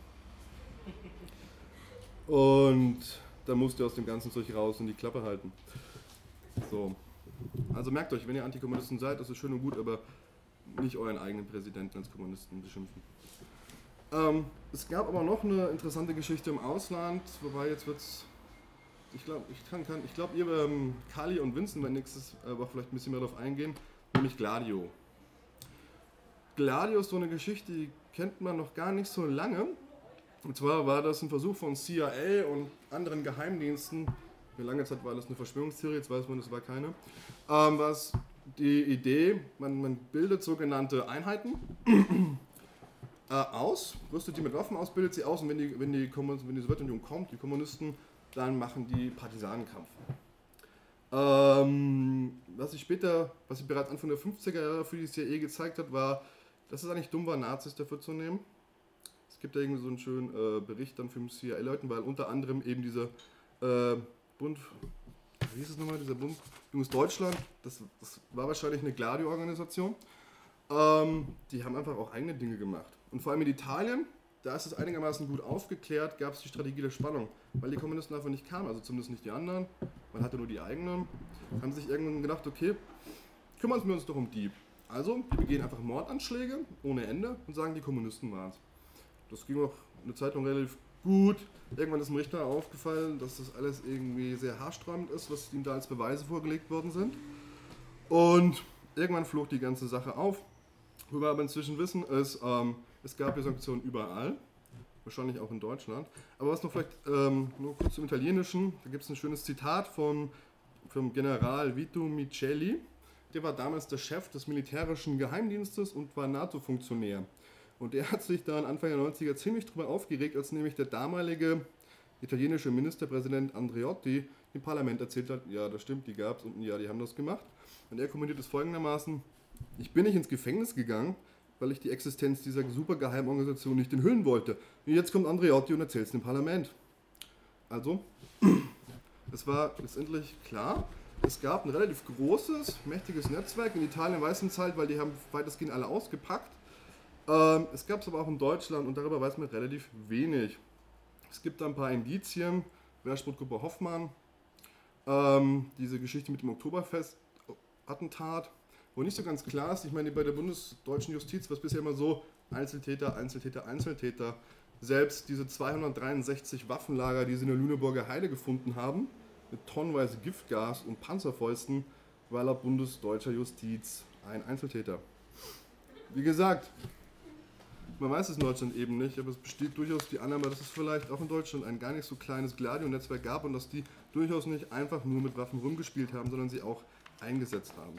Und da musste er aus dem ganzen Zeug raus und die Klappe halten. So. Also merkt euch, wenn ihr Antikommunisten seid, das ist schön und gut, aber nicht euren eigenen Präsidenten als Kommunisten beschimpfen. Ähm, es gab aber noch eine interessante Geschichte im Ausland, wobei jetzt wird's. Ich glaube, ich kann, kann, ich glaube, ihr, ähm, Kali und Vincent, werden nächstes äh, Woche vielleicht ein bisschen mehr darauf eingehen, nämlich Gladio. Gladio ist so eine Geschichte, die kennt man noch gar nicht so lange. Und zwar war das ein Versuch von C I A und anderen Geheimdiensten, für lange Zeit war das eine Verschwörungstheorie, jetzt weiß man, das war keine, ähm, was die Idee, man, man bildet sogenannte Einheiten äh, aus, rüstet die mit Waffen aus, bildet sie aus und wenn die, wenn die, wenn die Sowjetunion kommt, die Kommunisten, dann machen die Partisanenkampf. Ähm, was ich später, was sich bereits Anfang der fünfziger Jahre für die C I A gezeigt hat, war, dass es eigentlich dumm war, Nazis dafür zu nehmen. Es gibt da irgendwie so einen schönen äh, Bericht dann für die C I A-Leuten, weil unter anderem eben dieser äh, Bund, wie hieß es nochmal, dieser Bund Junges Deutschland, das, das war wahrscheinlich eine Gladio-Organisation, ähm, die haben einfach auch eigene Dinge gemacht. Und vor allem in Italien, da ist es einigermaßen gut aufgeklärt, gab es die Strategie der Spannung, weil die Kommunisten einfach nicht kamen, also zumindest nicht die anderen, man hatte nur die eigenen, haben sich irgendwann gedacht, okay, kümmern wir uns doch um die. Also, die begehen einfach Mordanschläge ohne Ende und sagen, die Kommunisten waren es. Das ging auch eine Zeit lang relativ gut. Irgendwann ist dem Richter aufgefallen, dass das alles irgendwie sehr haarsträubend ist, was ihm da als Beweise vorgelegt worden sind. Und irgendwann flog die ganze Sache auf. Wo wir aber inzwischen wissen, ist, ähm, es gab die Sanktionen überall, wahrscheinlich auch in Deutschland. Aber was noch vielleicht ähm, nur kurz zum Italienischen, da gibt es ein schönes Zitat von, vom General Vito Miceli. Der war damals der Chef des militärischen Geheimdienstes und war NATO-Funktionär. Und der hat sich dann Anfang der neunziger ziemlich drüber aufgeregt, als nämlich der damalige italienische Ministerpräsident Andreotti im Parlament erzählt hat, ja, das stimmt, die gab es und ja, die haben das gemacht. Und er kommentiert es folgendermaßen: Ich bin nicht ins Gefängnis gegangen, weil ich die Existenz dieser Supergeheimorganisation nicht enthüllen wollte. Und jetzt kommt Andreotti und erzählt es dem Parlament. Also, es war letztendlich klar, es gab ein relativ großes, mächtiges Netzwerk. In Italien weiß man es halt, weil die haben weitestgehend alle ausgepackt. Ähm, es gab es aber auch in Deutschland und darüber weiß man relativ wenig. Es gibt da ein paar Indizien, Wehrsportgruppe Hoffmann, ähm, diese Geschichte mit dem Oktoberfest-Attentat, wo nicht so ganz klar ist, ich meine, bei der bundesdeutschen Justiz war es bisher immer so, Einzeltäter, Einzeltäter, Einzeltäter. Selbst diese zweihundertdreiundsechzig Waffenlager, die sie in der Lüneburger Heide gefunden haben, mit tonnenweise Giftgas und Panzerfäusten, war laut bundesdeutscher Justiz ein Einzeltäter. Wie gesagt, man weiß es in Deutschland eben nicht, aber es besteht durchaus die Annahme, dass es vielleicht auch in Deutschland ein gar nicht so kleines Gladio-Netzwerk gab und dass die durchaus nicht einfach nur mit Waffen rumgespielt haben, sondern sie auch eingesetzt haben.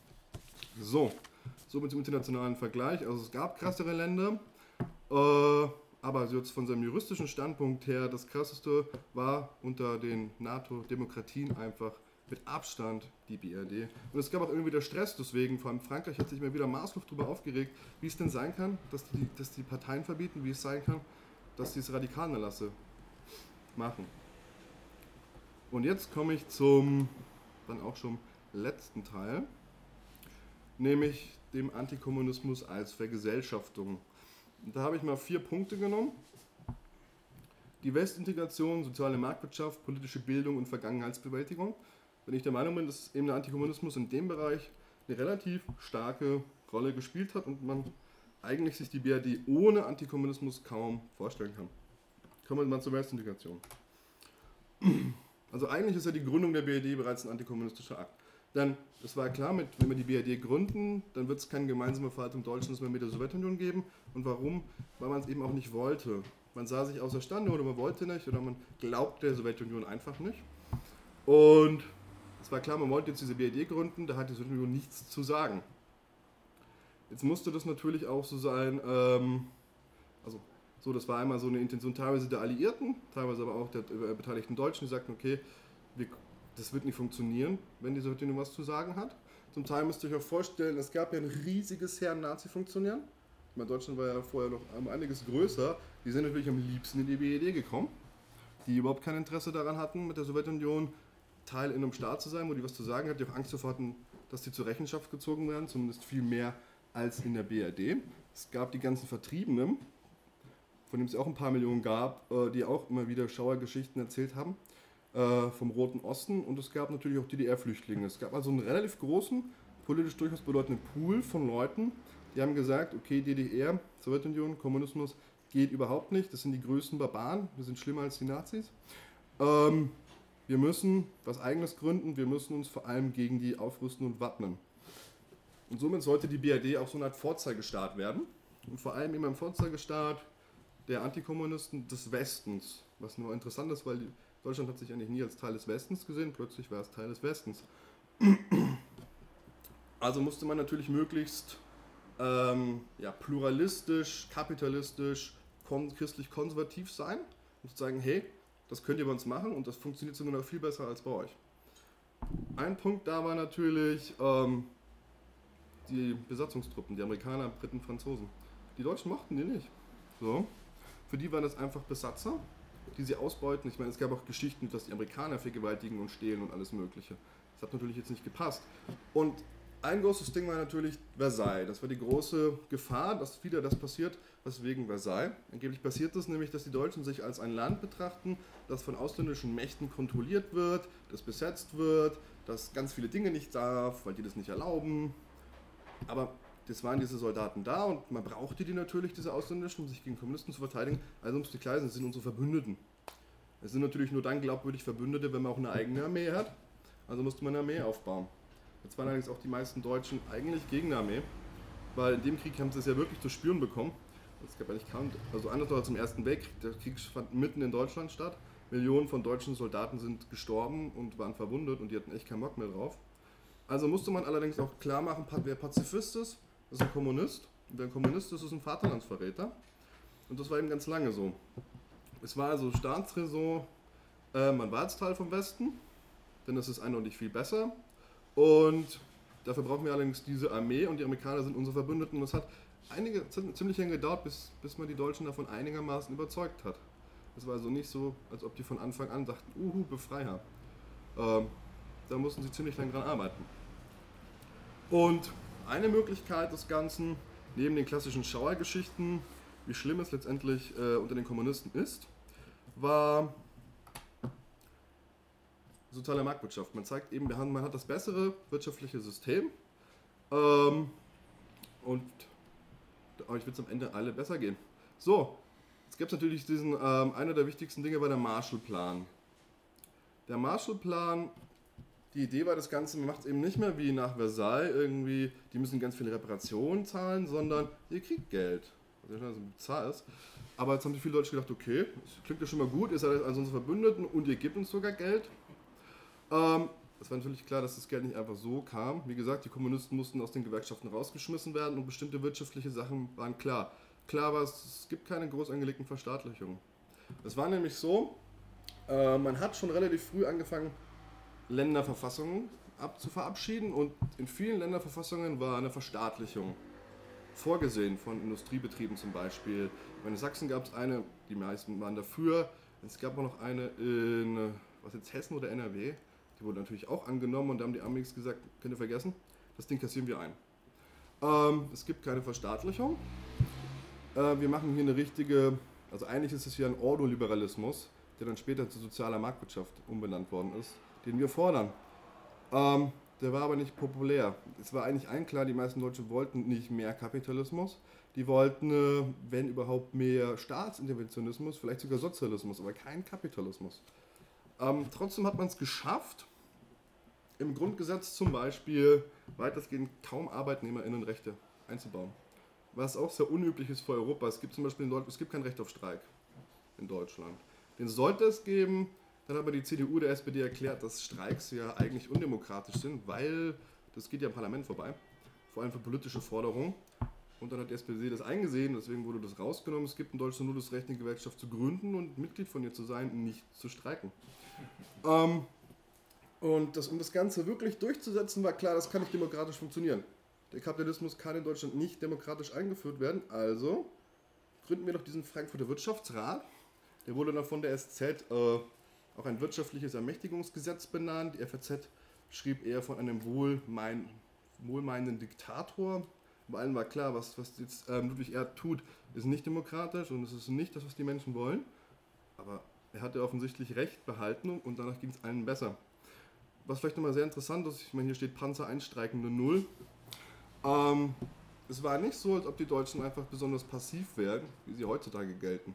So, so mit dem internationalen Vergleich. Also es gab krassere Länder, äh, aber jetzt von seinem juristischen Standpunkt her, das krasseste war unter den NATO-Demokratien einfach mit Abstand die B R D. Und es gab auch irgendwie wieder Stress, deswegen, vor allem Frankreich hat sich immer wieder maßlos darüber aufgeregt, wie es denn sein kann, dass die, dass die Parteien verbieten, wie es sein kann, dass die es Radikalerlasse machen. Und jetzt komme ich zum, dann auch schon letzten Teil, nämlich dem Antikommunismus als Vergesellschaftung. Und da habe ich mal vier Punkte genommen. Die Westintegration, soziale Marktwirtschaft, politische Bildung und Vergangenheitsbewältigung. wenn ich der Meinung bin, dass eben der Antikommunismus in dem Bereich eine relativ starke Rolle gespielt hat und man eigentlich sich die B R D ohne Antikommunismus kaum vorstellen kann. Kommen wir mal zur Westintegration. Also eigentlich ist ja die Gründung der B R D bereits ein antikommunistischer Akt. Denn es war klar, mit, wenn wir die B R D gründen, dann wird es keine gemeinsame Verwaltung Deutschlands mehr mit der Sowjetunion geben. Und warum? Weil man es eben auch nicht wollte. Man sah sich außerstande oder man wollte nicht oder man glaubte der Sowjetunion einfach nicht. Und es war klar, man wollte jetzt diese B R D gründen, da hat die Sowjetunion nichts zu sagen. Jetzt musste das natürlich auch so sein, ähm, also so, das war einmal so eine Intention teilweise der Alliierten, teilweise aber auch der äh, beteiligten Deutschen, die sagten, okay, wir, das wird nicht funktionieren, wenn die Sowjetunion was zu sagen hat. Zum Teil müsst ihr euch auch vorstellen, es gab ja ein riesiges Heer an Nazi-Funktionären. Ich meine, Deutschland war ja vorher noch um einiges größer. Die sind natürlich am liebsten in die B R D gekommen, die überhaupt kein Interesse daran hatten, mit der Sowjetunion Teil in einem Staat zu sein, wo die was zu sagen hat, die auch Angst davor hatten, dass die zur Rechenschaft gezogen werden, zumindest viel mehr als in der B R D. Es gab die ganzen Vertriebenen, von denen es auch ein paar Millionen gab, die auch immer wieder Schauergeschichten erzählt haben, vom Roten Osten, und es gab natürlich auch D D R-Flüchtlinge. Es gab also einen relativ großen, politisch durchaus bedeutenden Pool von Leuten, die haben gesagt, okay, D D R, Sowjetunion, Kommunismus geht überhaupt nicht, das sind die größten Barbaren, wir sind schlimmer als die Nazis. Ähm, wir müssen was Eigenes gründen, wir müssen uns vor allem gegen die aufrüsten und wappnen. Und somit sollte die B R D auch so eine Art Vorzeigestaat werden. Und vor allem eben ein Vorzeigestaat der Antikommunisten des Westens. Was nur interessant ist, weil Deutschland hat sich eigentlich nie als Teil des Westens gesehen, plötzlich war es Teil des Westens. Also musste man natürlich möglichst ähm, ja, pluralistisch, kapitalistisch, kon- christlich-konservativ sein und zu sagen, hey, das könnt ihr bei uns machen und das funktioniert sogar noch viel besser als bei euch. Ein Punkt da war natürlich ähm, die Besatzungstruppen, die Amerikaner, Briten, Franzosen. Die Deutschen mochten die nicht. So. Für die waren das einfach Besatzer, die sie ausbeuten. Ich meine, es gab auch Geschichten, dass die Amerikaner vergewaltigen und stehlen und alles Mögliche. Das hat natürlich jetzt nicht gepasst. Und ein großes Ding war natürlich Versailles. Das war die große Gefahr, dass wieder das passiert, was wegen Versailles. Angeblich passiert es nämlich, dass die Deutschen sich als ein Land betrachten, das von ausländischen Mächten kontrolliert wird, das besetzt wird, das ganz viele Dinge nicht darf, weil die das nicht erlauben. Aber das waren diese Soldaten da und man brauchte die natürlich, diese Ausländischen, um sich gegen Kommunisten zu verteidigen. Also musste klar sein, das sind unsere Verbündeten. Es sind natürlich nur dann glaubwürdig Verbündete, wenn man auch eine eigene Armee hat. Also musste man eine Armee aufbauen. Jetzt waren allerdings auch die meisten Deutschen eigentlich gegen eine Armee, weil in dem Krieg haben sie es ja wirklich zu spüren bekommen. Es gab eigentlich kaum, also anders als im Ersten Weltkrieg, der Krieg fand mitten in Deutschland statt. Millionen von deutschen Soldaten sind gestorben und waren verwundet und die hatten echt keinen Bock mehr drauf. Also musste man allerdings auch klar machen, wer Pazifist ist, ist ein Kommunist. Und wer ein Kommunist ist, ist ein Vaterlandsverräter. Und das war eben ganz lange so. Es war also Staatsräson, äh, man war jetzt Teil vom Westen, denn es ist eindeutig viel besser. Und dafür brauchen wir allerdings diese Armee und die Amerikaner sind unsere Verbündeten. Und es hat einige, ziemlich lange gedauert, bis, bis man die Deutschen davon einigermaßen überzeugt hat. Es war also nicht so, als ob die von Anfang an sagten, uhu, Befreier. Ähm, da mussten sie ziemlich lange dran arbeiten. Und eine Möglichkeit des Ganzen, neben den klassischen Schauergeschichten, wie schlimm es letztendlich äh, unter den Kommunisten ist, war soziale Marktwirtschaft. Man zeigt eben, man hat das bessere wirtschaftliche System ähm, und euch wird es am Ende alle besser gehen. So, jetzt gibt es natürlich diesen, ähm, einer der wichtigsten Dinge war der Marshallplan. Der Marshallplan, die Idee war das Ganze, man macht es eben nicht mehr wie nach Versailles irgendwie, die müssen ganz viele Reparationen zahlen, sondern ihr kriegt Geld. Was ja schon also bizarr ist. Aber jetzt haben sich viele Leute gedacht, okay, das klingt ja schon mal gut, ihr seid also unsere Verbündeten und ihr gebt uns sogar Geld. Ähm, es war natürlich klar, dass das Geld nicht einfach so kam. Wie gesagt, die Kommunisten mussten aus den Gewerkschaften rausgeschmissen werden und bestimmte wirtschaftliche Sachen waren klar. Klar war es, es gibt keine groß angelegten Verstaatlichungen. Es war nämlich so, äh, man hat schon relativ früh angefangen, Länderverfassungen abzuverabschieden und in vielen Länderverfassungen war eine Verstaatlichung vorgesehen, von Industriebetrieben zum Beispiel. In Sachsen gab es eine, die meisten waren dafür. Es gab auch noch eine in, was jetzt, Hessen oder N R W, die wurde natürlich auch angenommen und da haben die Amis gesagt, könnt ihr vergessen, das Ding kassieren wir ein. Ähm, es gibt keine Verstaatlichung. Äh, wir machen hier eine richtige, also eigentlich ist es hier ein Ordoliberalismus, der dann später zu sozialer Marktwirtschaft umbenannt worden ist, den wir fordern. Ähm, der war aber nicht populär. Es war eigentlich allen klar, die meisten Deutschen wollten nicht mehr Kapitalismus. Die wollten, äh, wenn überhaupt, mehr Staatsinterventionismus, vielleicht sogar Sozialismus, aber kein Kapitalismus. Ähm, trotzdem hat man es geschafft, im Grundgesetz zum Beispiel weitestgehend kaum ArbeitnehmerInnenrechte einzubauen. Was auch sehr unüblich ist für Europa. Es gibt zum Beispiel in Deutschland, es gibt kein Recht auf Streik in Deutschland. Den sollte es geben, dann hat aber die C D U der S P D erklärt, dass Streiks ja eigentlich undemokratisch sind, weil das geht ja im Parlament vorbei, vor allem für politische Forderungen. Und dann hat die S P D das eingesehen, deswegen wurde das rausgenommen. Es gibt in Deutschland nur das Recht, eine Gewerkschaft zu gründen und Mitglied von ihr zu sein, nicht zu streiken. Ähm, und das, um das Ganze wirklich durchzusetzen, war klar, das kann nicht demokratisch funktionieren. Der Kapitalismus kann in Deutschland nicht demokratisch eingeführt werden, also gründen wir doch diesen Frankfurter Wirtschaftsrat. Der wurde dann von der S Z äh, auch ein wirtschaftliches Ermächtigungsgesetz benannt. Die F A Z schrieb eher von einem wohlmein, wohlmeinenden Diktator. Bei allen war klar, was, was jetzt ähm, Ludwig Erhard tut, ist nicht demokratisch und es ist nicht das, was die Menschen wollen. Aber er hatte offensichtlich Recht behalten und danach ging es allen besser. Was vielleicht nochmal sehr interessant ist, ich meine, hier steht Panzer einstreikende Null. Ähm, es war nicht so, als ob die Deutschen einfach besonders passiv wären, wie sie heutzutage gelten.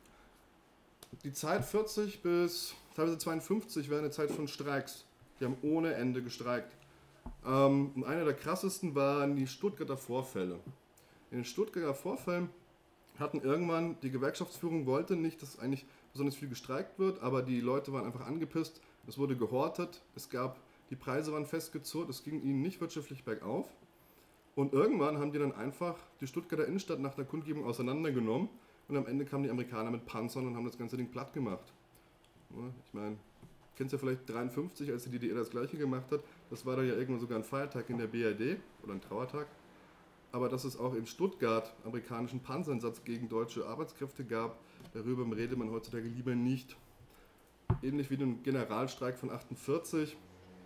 Die Zeit vierzig bis teilweise zweiundfünfzig war eine Zeit von Streiks. Die haben ohne Ende gestreikt. Ähm, und einer der krassesten waren die Stuttgarter Vorfälle. In den Stuttgarter Vorfällen hatten irgendwann, die Gewerkschaftsführung wollte nicht, dass eigentlich besonders viel gestreikt wird, aber die Leute waren einfach angepisst, es wurde gehortet, es gab, die Preise waren festgezurrt, es ging ihnen nicht wirtschaftlich bergauf. Und irgendwann haben die dann einfach die Stuttgarter Innenstadt nach der Kundgebung auseinandergenommen und am Ende kamen die Amerikaner mit Panzern und haben das ganze Ding platt gemacht. Ich meine, kennst ja vielleicht dreiundfünfzig, als die D D R das gleiche gemacht hat, das war da ja irgendwann sogar ein Feiertag in der B R D oder ein Trauertag. Aber dass es auch in Stuttgart amerikanischen Panzereinsatz gegen deutsche Arbeitskräfte gab, darüber redet man heutzutage lieber nicht. Ähnlich wie den Generalstreik von achtundvierzig,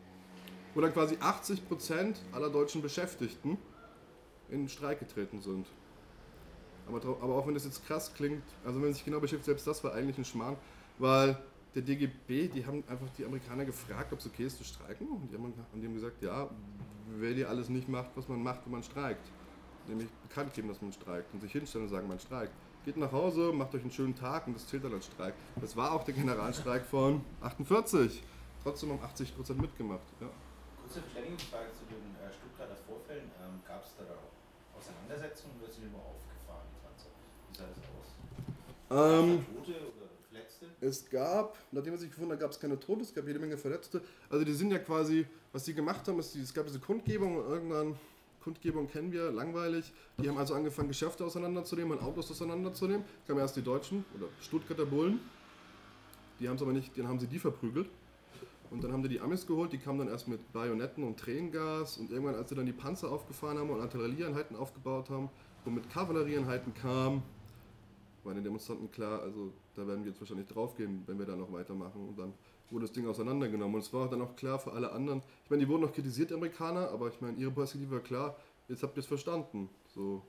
wo dann quasi achtzig Prozent aller deutschen Beschäftigten in Streik getreten sind. Aber, aber auch wenn das jetzt krass klingt, also wenn man sich genau beschäftigt, selbst das war eigentlich ein Schmarrn, weil der D G B, die haben einfach die Amerikaner gefragt, ob es okay ist zu streiken. Und die haben, und die haben gesagt, ja, wer dir alles nicht macht, was man macht, wenn man streikt. Nämlich bekannt geben, dass man streikt und sich hinstellen und sagen, man streikt. Geht nach Hause, macht euch einen schönen Tag und das zählt dann als Streik. Das war auch der Generalstreik von achtundvierzig. Trotzdem haben achtzig Prozent mitgemacht. Ja. Kurze Verständigungsfrage zu den äh, Stuttgarter Vorfällen. Ähm, Gab es da auch Auseinandersetzungen oder sind die nur aufgefahren, die Panzer? Wie sah das aus? Ähm, Tote oder Verletzte? Es gab, nachdem er sich gefunden hat, gab es keine Tote, es gab jede Menge Verletzte. Also die sind ja quasi, was die gemacht haben, ist, es gab diese Kundgebung und irgendwann, Kundgebung kennen wir, langweilig. Die haben also angefangen, Geschäfte auseinanderzunehmen und Autos auseinanderzunehmen. Kamen erst die Deutschen oder Stuttgarter Bullen. Die haben es aber nicht, dann haben sie die verprügelt. Und dann haben die die Amis geholt, die kamen dann erst mit Bajonetten und Tränengas. Und irgendwann, als sie dann die Panzer aufgefahren haben und Artillerieeinheiten aufgebaut haben und mit Kavallerieeinheiten kamen, war den Demonstranten klar, also da werden wir jetzt wahrscheinlich draufgehen, wenn wir da noch weitermachen. Und dann wurde das Ding auseinandergenommen. Und es war dann auch klar für alle anderen. Ich meine, die wurden noch kritisiert, die Amerikaner, aber ich meine, ihre Perspektive war klar, jetzt habt ihr es verstanden. So,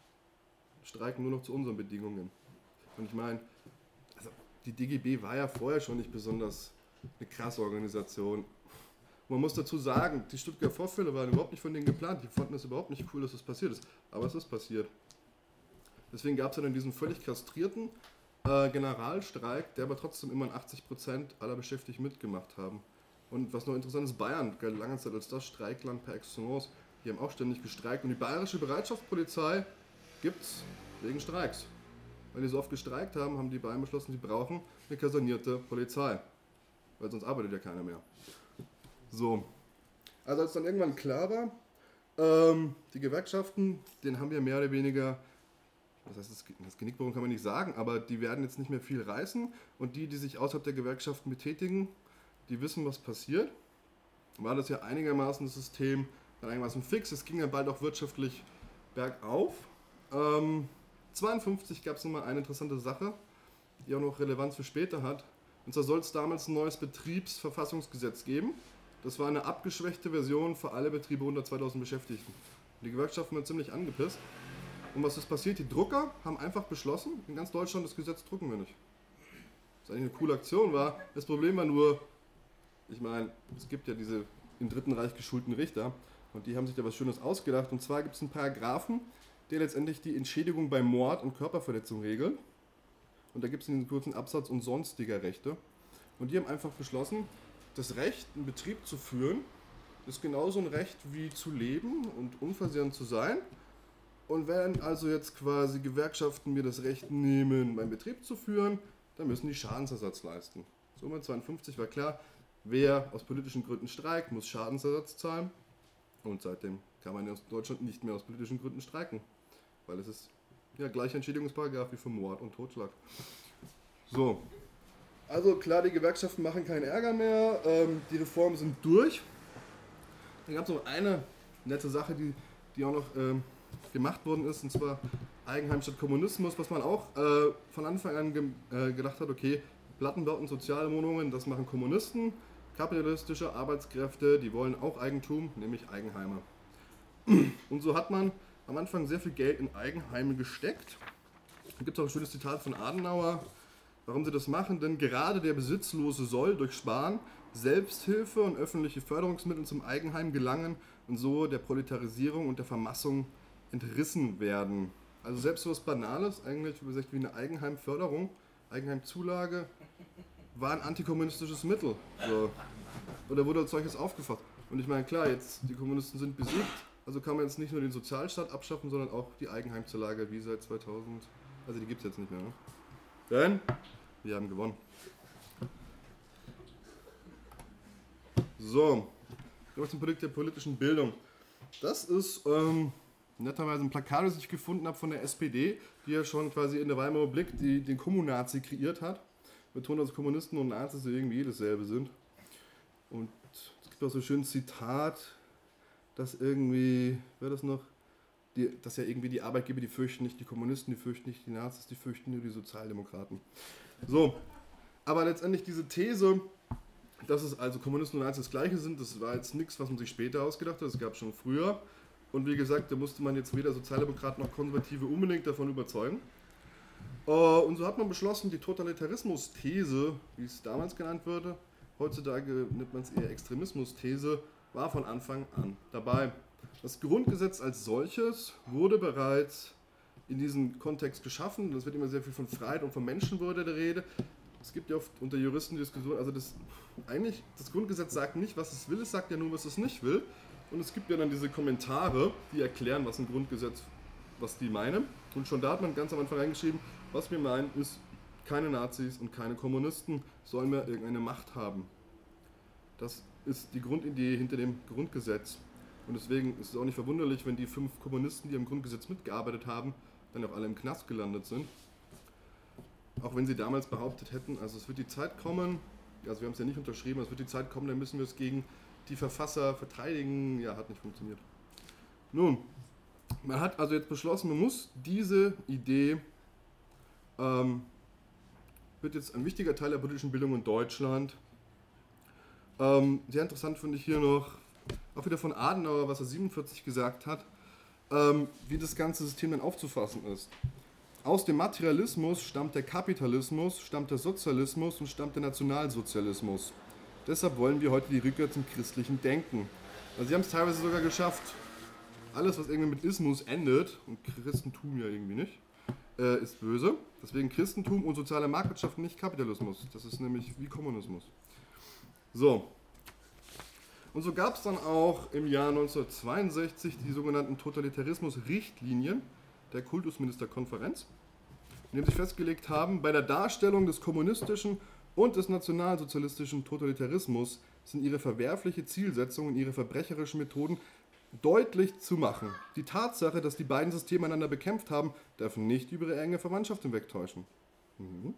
streiken nur noch zu unseren Bedingungen. Und ich meine, also die D G B war ja vorher schon nicht besonders eine krasse Organisation. Man muss dazu sagen, die Stuttgarter Vorfälle waren überhaupt nicht von denen geplant. Die fanden es überhaupt nicht cool, dass das passiert ist. Aber es ist passiert. Deswegen gab es dann diesen völlig kastrierten äh, Generalstreik, der aber trotzdem immerhin achtzig Prozent aller Beschäftigten mitgemacht haben. Und was noch interessant ist, Bayern galt lange Zeit als das Streikland par excellence. Die haben auch ständig gestreikt. Und die bayerische Bereitschaftspolizei gibt es wegen Streiks. Weil die so oft gestreikt haben, haben die Bayern beschlossen, sie brauchen eine kasernierte Polizei. Weil sonst arbeitet ja keiner mehr. So. Also als dann irgendwann klar war, ähm, die Gewerkschaften, denen haben wir mehr oder weniger, das heißt, das Genickbruch kann man nicht sagen, aber die werden jetzt nicht mehr viel reißen und die, die sich außerhalb der Gewerkschaften betätigen, die wissen, was passiert. War das ja einigermaßen das System, dann einigermaßen fix, es ging ja bald auch wirtschaftlich bergauf. Ähm, zweiundfünfzig gab es nochmal eine interessante Sache, die auch noch Relevanz für später hat. Und zwar soll es damals ein neues Betriebsverfassungsgesetz geben. Das war eine abgeschwächte Version für alle Betriebe unter zweitausend Beschäftigten. Die Gewerkschaften waren ziemlich angepisst. Und was ist passiert? Die Drucker haben einfach beschlossen, in ganz Deutschland das Gesetz drucken wir nicht. Was eigentlich eine coole Aktion war. Das Problem war nur, ich meine, es gibt ja diese im Dritten Reich geschulten Richter. Und die haben sich da was Schönes ausgedacht. Und zwar gibt es einen Paragraphen, der letztendlich die Entschädigung bei Mord und Körperverletzung regelt. Und da gibt es einen kurzen Absatz und sonstiger Rechte. Und die haben einfach beschlossen, das Recht, einen Betrieb zu führen, ist genauso ein Recht wie zu leben und unversehrt zu sein. Und wenn also jetzt quasi Gewerkschaften mir das Recht nehmen, meinen Betrieb zu führen, dann müssen die Schadensersatz leisten. So mit zweiundfünfzig war klar, wer aus politischen Gründen streikt, muss Schadensersatz zahlen. Und seitdem kann man in Deutschland nicht mehr aus politischen Gründen streiken. Weil es ist ja gleich Entschädigungsparagraf wie für Mord und Totschlag. So. Also klar, die Gewerkschaften machen keinen Ärger mehr. Ähm, die Reformen sind durch. Dann gab es noch eine nette Sache, die, die auch noch ähm, gemacht worden ist, und zwar Eigenheim statt Kommunismus, was man auch äh, von Anfang an ge äh, gedacht hat, okay, Plattenbauten, soziale Wohnungen, das machen Kommunisten, kapitalistische Arbeitskräfte, die wollen auch Eigentum, nämlich Eigenheime. Und so hat man am Anfang sehr viel Geld in Eigenheime gesteckt. Da gibt es auch ein schönes Zitat von Adenauer, warum sie das machen, denn gerade der Besitzlose soll durch Sparen, Selbsthilfe und öffentliche Förderungsmittel zum Eigenheim gelangen und so der Proletarisierung und der Vermassung entrissen werden. Also selbst so was Banales, eigentlich wie gesagt wie eine Eigenheimförderung, Eigenheimzulage, war ein antikommunistisches Mittel. So. Oder wurde als solches aufgefasst. Und ich meine, klar, jetzt die Kommunisten sind besiegt, also kann man jetzt nicht nur den Sozialstaat abschaffen, sondern auch die Eigenheimzulage wie seit zweitausend. Also die gibt es jetzt nicht mehr. Ne? Denn wir haben gewonnen. So, das ist ein Projekt der politischen Bildung. Das ist ähm, netterweise ein Plakat, das ich gefunden habe von der S P D, die ja schon quasi in der Weimarer Republik die, den Kommunazi kreiert hat. Betont, dass Kommunisten und Nazis irgendwie dasselbe sind. Und es gibt auch so ein schönes Zitat, dass irgendwie, wer das noch, die, dass ja irgendwie die Arbeitgeber, die fürchten nicht die Kommunisten, die fürchten nicht die Nazis, die fürchten nur die Sozialdemokraten. So, aber letztendlich diese These, dass es also Kommunisten und Nazis das Gleiche sind, das war jetzt nichts, was man sich später ausgedacht hat, das gab es schon früher. Und wie gesagt, da musste man jetzt weder Sozialdemokraten noch Konservative unbedingt davon überzeugen. Und so hat man beschlossen, die Totalitarismus-These, wie es damals genannt wurde, heutzutage nennt man es eher Extremismus-These, war von Anfang an dabei. Das Grundgesetz als solches wurde bereits in diesem Kontext geschaffen. Es wird immer sehr viel von Freiheit und von Menschenwürde der Rede. Es gibt ja oft unter Juristen Diskussionen, also das, eigentlich, das Grundgesetz sagt nicht, was es will, es sagt ja nur, was es nicht will. Und es gibt ja dann diese Kommentare, die erklären, was ein Grundgesetz, was die meinen. Und schon da hat man ganz am Anfang reingeschrieben, was wir meinen ist, keine Nazis und keine Kommunisten sollen mehr irgendeine Macht haben. Das ist die Grundidee hinter dem Grundgesetz. Und deswegen ist es auch nicht verwunderlich, wenn die fünf Kommunisten, die am Grundgesetz mitgearbeitet haben, dann auch alle im Knast gelandet sind. Auch wenn sie damals behauptet hätten, also es wird die Zeit kommen, also wir haben es ja nicht unterschrieben, es wird die Zeit kommen, dann müssen wir es gegen die Verfasser verteidigen. Ja, hat nicht funktioniert. Nun, man hat also jetzt beschlossen, man muss diese Idee, ähm, wird jetzt ein wichtiger Teil der politischen Bildung in Deutschland. Ähm, sehr interessant finde ich hier noch, auch wieder von Adenauer, was er siebenundvierzig gesagt hat, ähm, wie das ganze System dann aufzufassen ist. Aus dem Materialismus stammt der Kapitalismus, stammt der Sozialismus und stammt der Nationalsozialismus. Deshalb wollen wir heute die Rückkehr zum christlichen Denken. Also sie haben es teilweise sogar geschafft, alles was irgendwie mit Ismus endet, und Christentum ja irgendwie nicht, äh, ist böse. Deswegen Christentum und soziale Marktwirtschaft, nicht Kapitalismus. Das ist nämlich wie Kommunismus. So. Und so gab es dann auch im Jahr neunzehnhundertzweiundsechzig die sogenannten Totalitarismus-Richtlinien der Kultusministerkonferenz, in dem sich festgelegt haben, bei der Darstellung des kommunistischen und des nationalsozialistischen Totalitarismus sind ihre verwerfliche Zielsetzung und ihre verbrecherischen Methoden deutlich zu machen. Die Tatsache, dass die beiden Systeme einander bekämpft haben, darf nicht über ihre enge Verwandtschaft hinwegtäuschen. Mhm.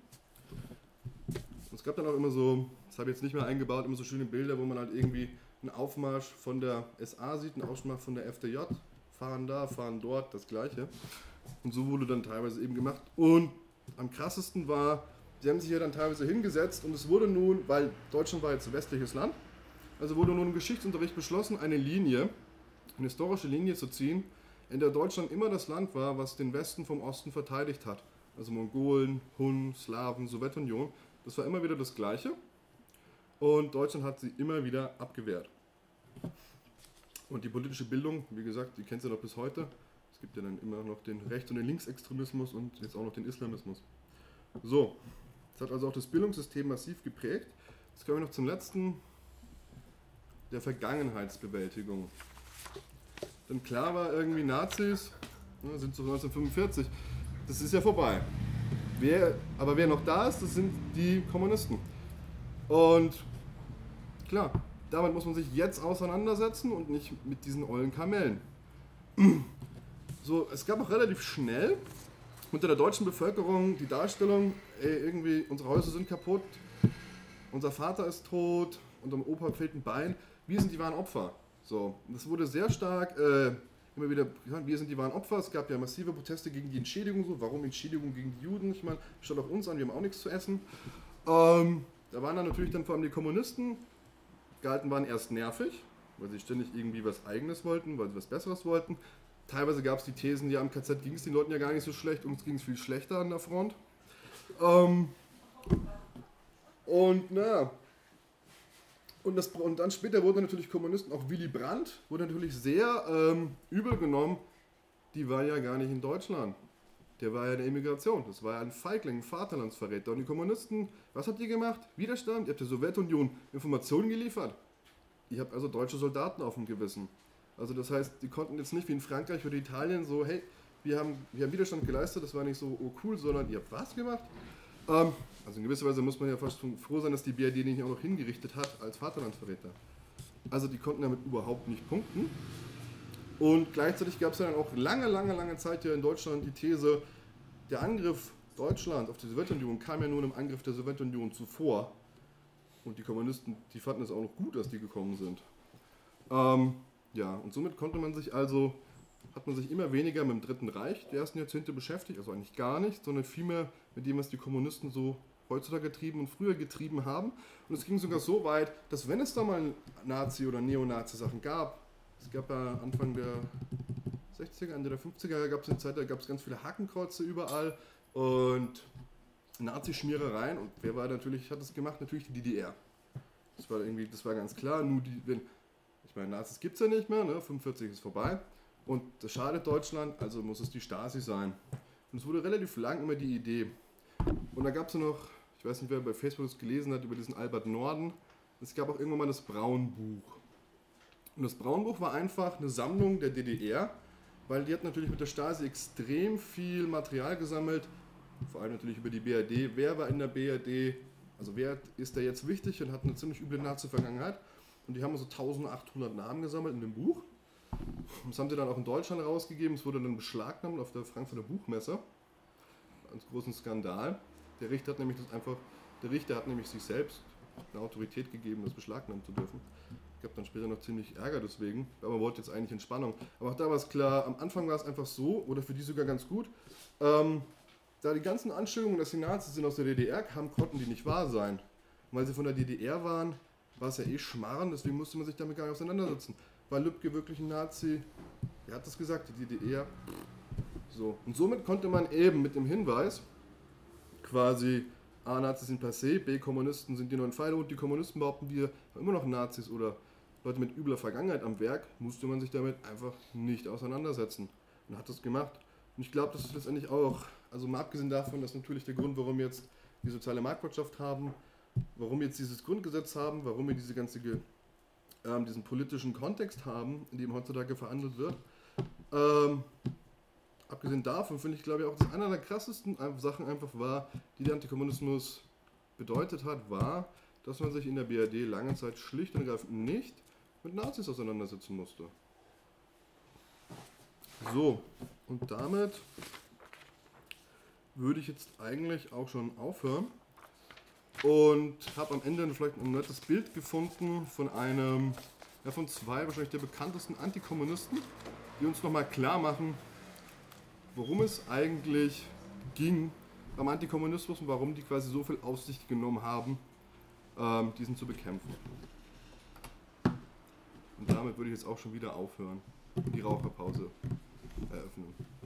Es gab dann auch immer so, das habe ich jetzt nicht mehr eingebaut, immer so schöne Bilder, wo man halt irgendwie einen Aufmarsch von der S A sieht, einen Aufmarsch von der F D J, fahren da, fahren dort, das Gleiche. Und so wurde dann teilweise eben gemacht. Und am krassesten war, sie haben sich ja dann teilweise hingesetzt und es wurde nun, weil Deutschland war jetzt ein westliches Land, also wurde nun im Geschichtsunterricht beschlossen, eine Linie, eine historische Linie zu ziehen, in der Deutschland immer das Land war, was den Westen vom Osten verteidigt hat. Also Mongolen, Hun, Slawen, Sowjetunion. Das war immer wieder das Gleiche. Und Deutschland hat sie immer wieder abgewehrt. Und die politische Bildung, wie gesagt, die kennt ihr noch bis heute. Es gibt ja dann immer noch den Rechts- und den Linksextremismus und jetzt auch noch den Islamismus. So, das hat also auch das Bildungssystem massiv geprägt. Jetzt kommen wir noch zum letzten, der Vergangenheitsbewältigung. Denn klar war irgendwie Nazis, ne, sind so neunzehnhundertfünfundvierzig, das ist ja vorbei. Wer, aber wer noch da ist, das sind die Kommunisten. Und klar, damit muss man sich jetzt auseinandersetzen und nicht mit diesen ollen Kamellen. So, es gab auch relativ schnell unter der deutschen Bevölkerung die Darstellung, ey, irgendwie unsere Häuser sind kaputt, unser Vater ist tot, unserem Opa fehlt ein Bein, wir sind die wahren Opfer. So, das wurde sehr stark äh, immer wieder gesagt, wir sind die wahren Opfer. Es gab ja massive Proteste gegen die Entschädigung, so, warum Entschädigung gegen die Juden? Ich meine, statt auf uns an, wir haben auch nichts zu essen. Ähm, da waren dann natürlich dann vor allem die Kommunisten, gehalten waren erst nervig, weil sie ständig irgendwie was Eigenes wollten, weil sie was Besseres wollten. Teilweise gab es die Thesen, ja, am K Z ging es den Leuten ja gar nicht so schlecht, uns ging es viel schlechter an der Front. Ähm, und naja, und, das, und dann später wurden natürlich Kommunisten, auch Willy Brandt, wurde natürlich sehr ähm, übel genommen, die war ja gar nicht in Deutschland. Der war ja in der Immigration, das war ja ein Feigling, ein Vaterlandsverräter. Und die Kommunisten, was habt ihr gemacht? Widerstand? Ihr habt der Sowjetunion Informationen geliefert. Ihr habt also deutsche Soldaten auf dem Gewissen. Also das heißt, die konnten jetzt nicht wie in Frankreich oder Italien so, hey, wir haben, wir haben Widerstand geleistet, das war nicht so oh cool, sondern ihr habt was gemacht? Ähm, also in gewisser Weise muss man ja fast froh sein, dass die B R D den nicht auch noch hingerichtet hat als Vaterlandsverräter. Also die konnten damit überhaupt nicht punkten. Und gleichzeitig gab es ja dann auch lange, lange, lange Zeit ja in Deutschland die These, der Angriff Deutschlands auf die Sowjetunion kam ja nur im Angriff der Sowjetunion zuvor. Und die Kommunisten, die fanden es auch noch gut, dass die gekommen sind. Ähm, ja, und somit konnte man sich also, hat man sich immer weniger mit dem Dritten Reich die ersten Jahrzehnte beschäftigt, also eigentlich gar nicht, sondern vielmehr mit dem, was die Kommunisten so heutzutage getrieben und früher getrieben haben. Und es ging sogar so weit, dass wenn es da mal Nazi- oder Neonazi-Sachen gab, es gab ja Anfang der sechziger, Ende der fünfziger, gab es eine Zeit, da gab es ganz viele Hakenkreuze überall und Nazi-Schmierereien. Und wer war natürlich, hat das gemacht? Natürlich die D D R. Das war irgendwie, das war ganz klar. Nur die, wenn, ich meine, Nazis gibt es ja nicht mehr, ne? fünfundvierzig ist vorbei. Und das schadet Deutschland, also muss es die Stasi sein. Und es wurde relativ lang immer die Idee. Und da gab es ja noch, ich weiß nicht, wer bei Facebook das gelesen hat, über diesen Albert Norden. Es gab auch irgendwann mal das Braunbuch. Und das Braunbuch war einfach eine Sammlung der D D R, weil die hat natürlich mit der Stasi extrem viel Material gesammelt, vor allem natürlich über die B R D. Wer war in der B R D, also wer ist da jetzt wichtig und hat eine ziemlich üble Nazi-Vergangenheit. Und die haben so eintausendachthundert Namen gesammelt in dem Buch. Das haben sie dann auch in Deutschland rausgegeben, es wurde dann beschlagnahmt auf der Frankfurter Buchmesse. Ein großen Skandal. Der Richter hat nämlich das einfach, der Richter hat nämlich sich selbst eine Autorität gegeben, das beschlagnahmen zu dürfen. Ich habe dann später noch ziemlich Ärger deswegen, aber man wollte jetzt eigentlich Entspannung. Aber auch da war es klar, am Anfang war es einfach so, oder für die sogar ganz gut, ähm, da die ganzen Anschuldigungen, dass die Nazis sind aus der D D R kamen, konnten die nicht wahr sein. Und weil sie von der D D R waren, war es ja eh Schmarrn, deswegen musste man sich damit gar nicht auseinandersetzen. War Lübcke wirklich ein Nazi? Wer hat das gesagt? Die D D R? So. Und somit konnte man eben mit dem Hinweis quasi A, Nazis sind passé, B, Kommunisten sind die neuen Feinde und die Kommunisten behaupten, wir haben immer noch Nazis oder Leute mit übler Vergangenheit am Werk, musste man sich damit einfach nicht auseinandersetzen. Und hat das gemacht. Und ich glaube, das ist letztendlich auch, also mal abgesehen davon, dass natürlich der Grund, warum wir jetzt die soziale Marktwirtschaft haben, warum wir jetzt dieses Grundgesetz haben, warum wir diese ganze, ähm, diesen politischen Kontext haben, in dem heutzutage verhandelt wird. Ähm, abgesehen davon finde ich, glaube ich, auch, dass einer der krassesten Sachen einfach war, die der Antikommunismus bedeutet hat, war, dass man sich in der B R D lange Zeit schlicht und ergreifend nicht mit Nazis auseinandersetzen musste. So, und damit würde ich jetzt eigentlich auch schon aufhören und habe am Ende vielleicht ein nettes Bild gefunden von einem, ja, von zwei wahrscheinlich der bekanntesten Antikommunisten, die uns nochmal klar machen, worum es eigentlich ging beim Antikommunismus und warum die quasi so viel auf sich genommen haben, ähm, diesen zu bekämpfen. Und damit würde ich jetzt auch schon wieder aufhören und die Raucherpause eröffnen.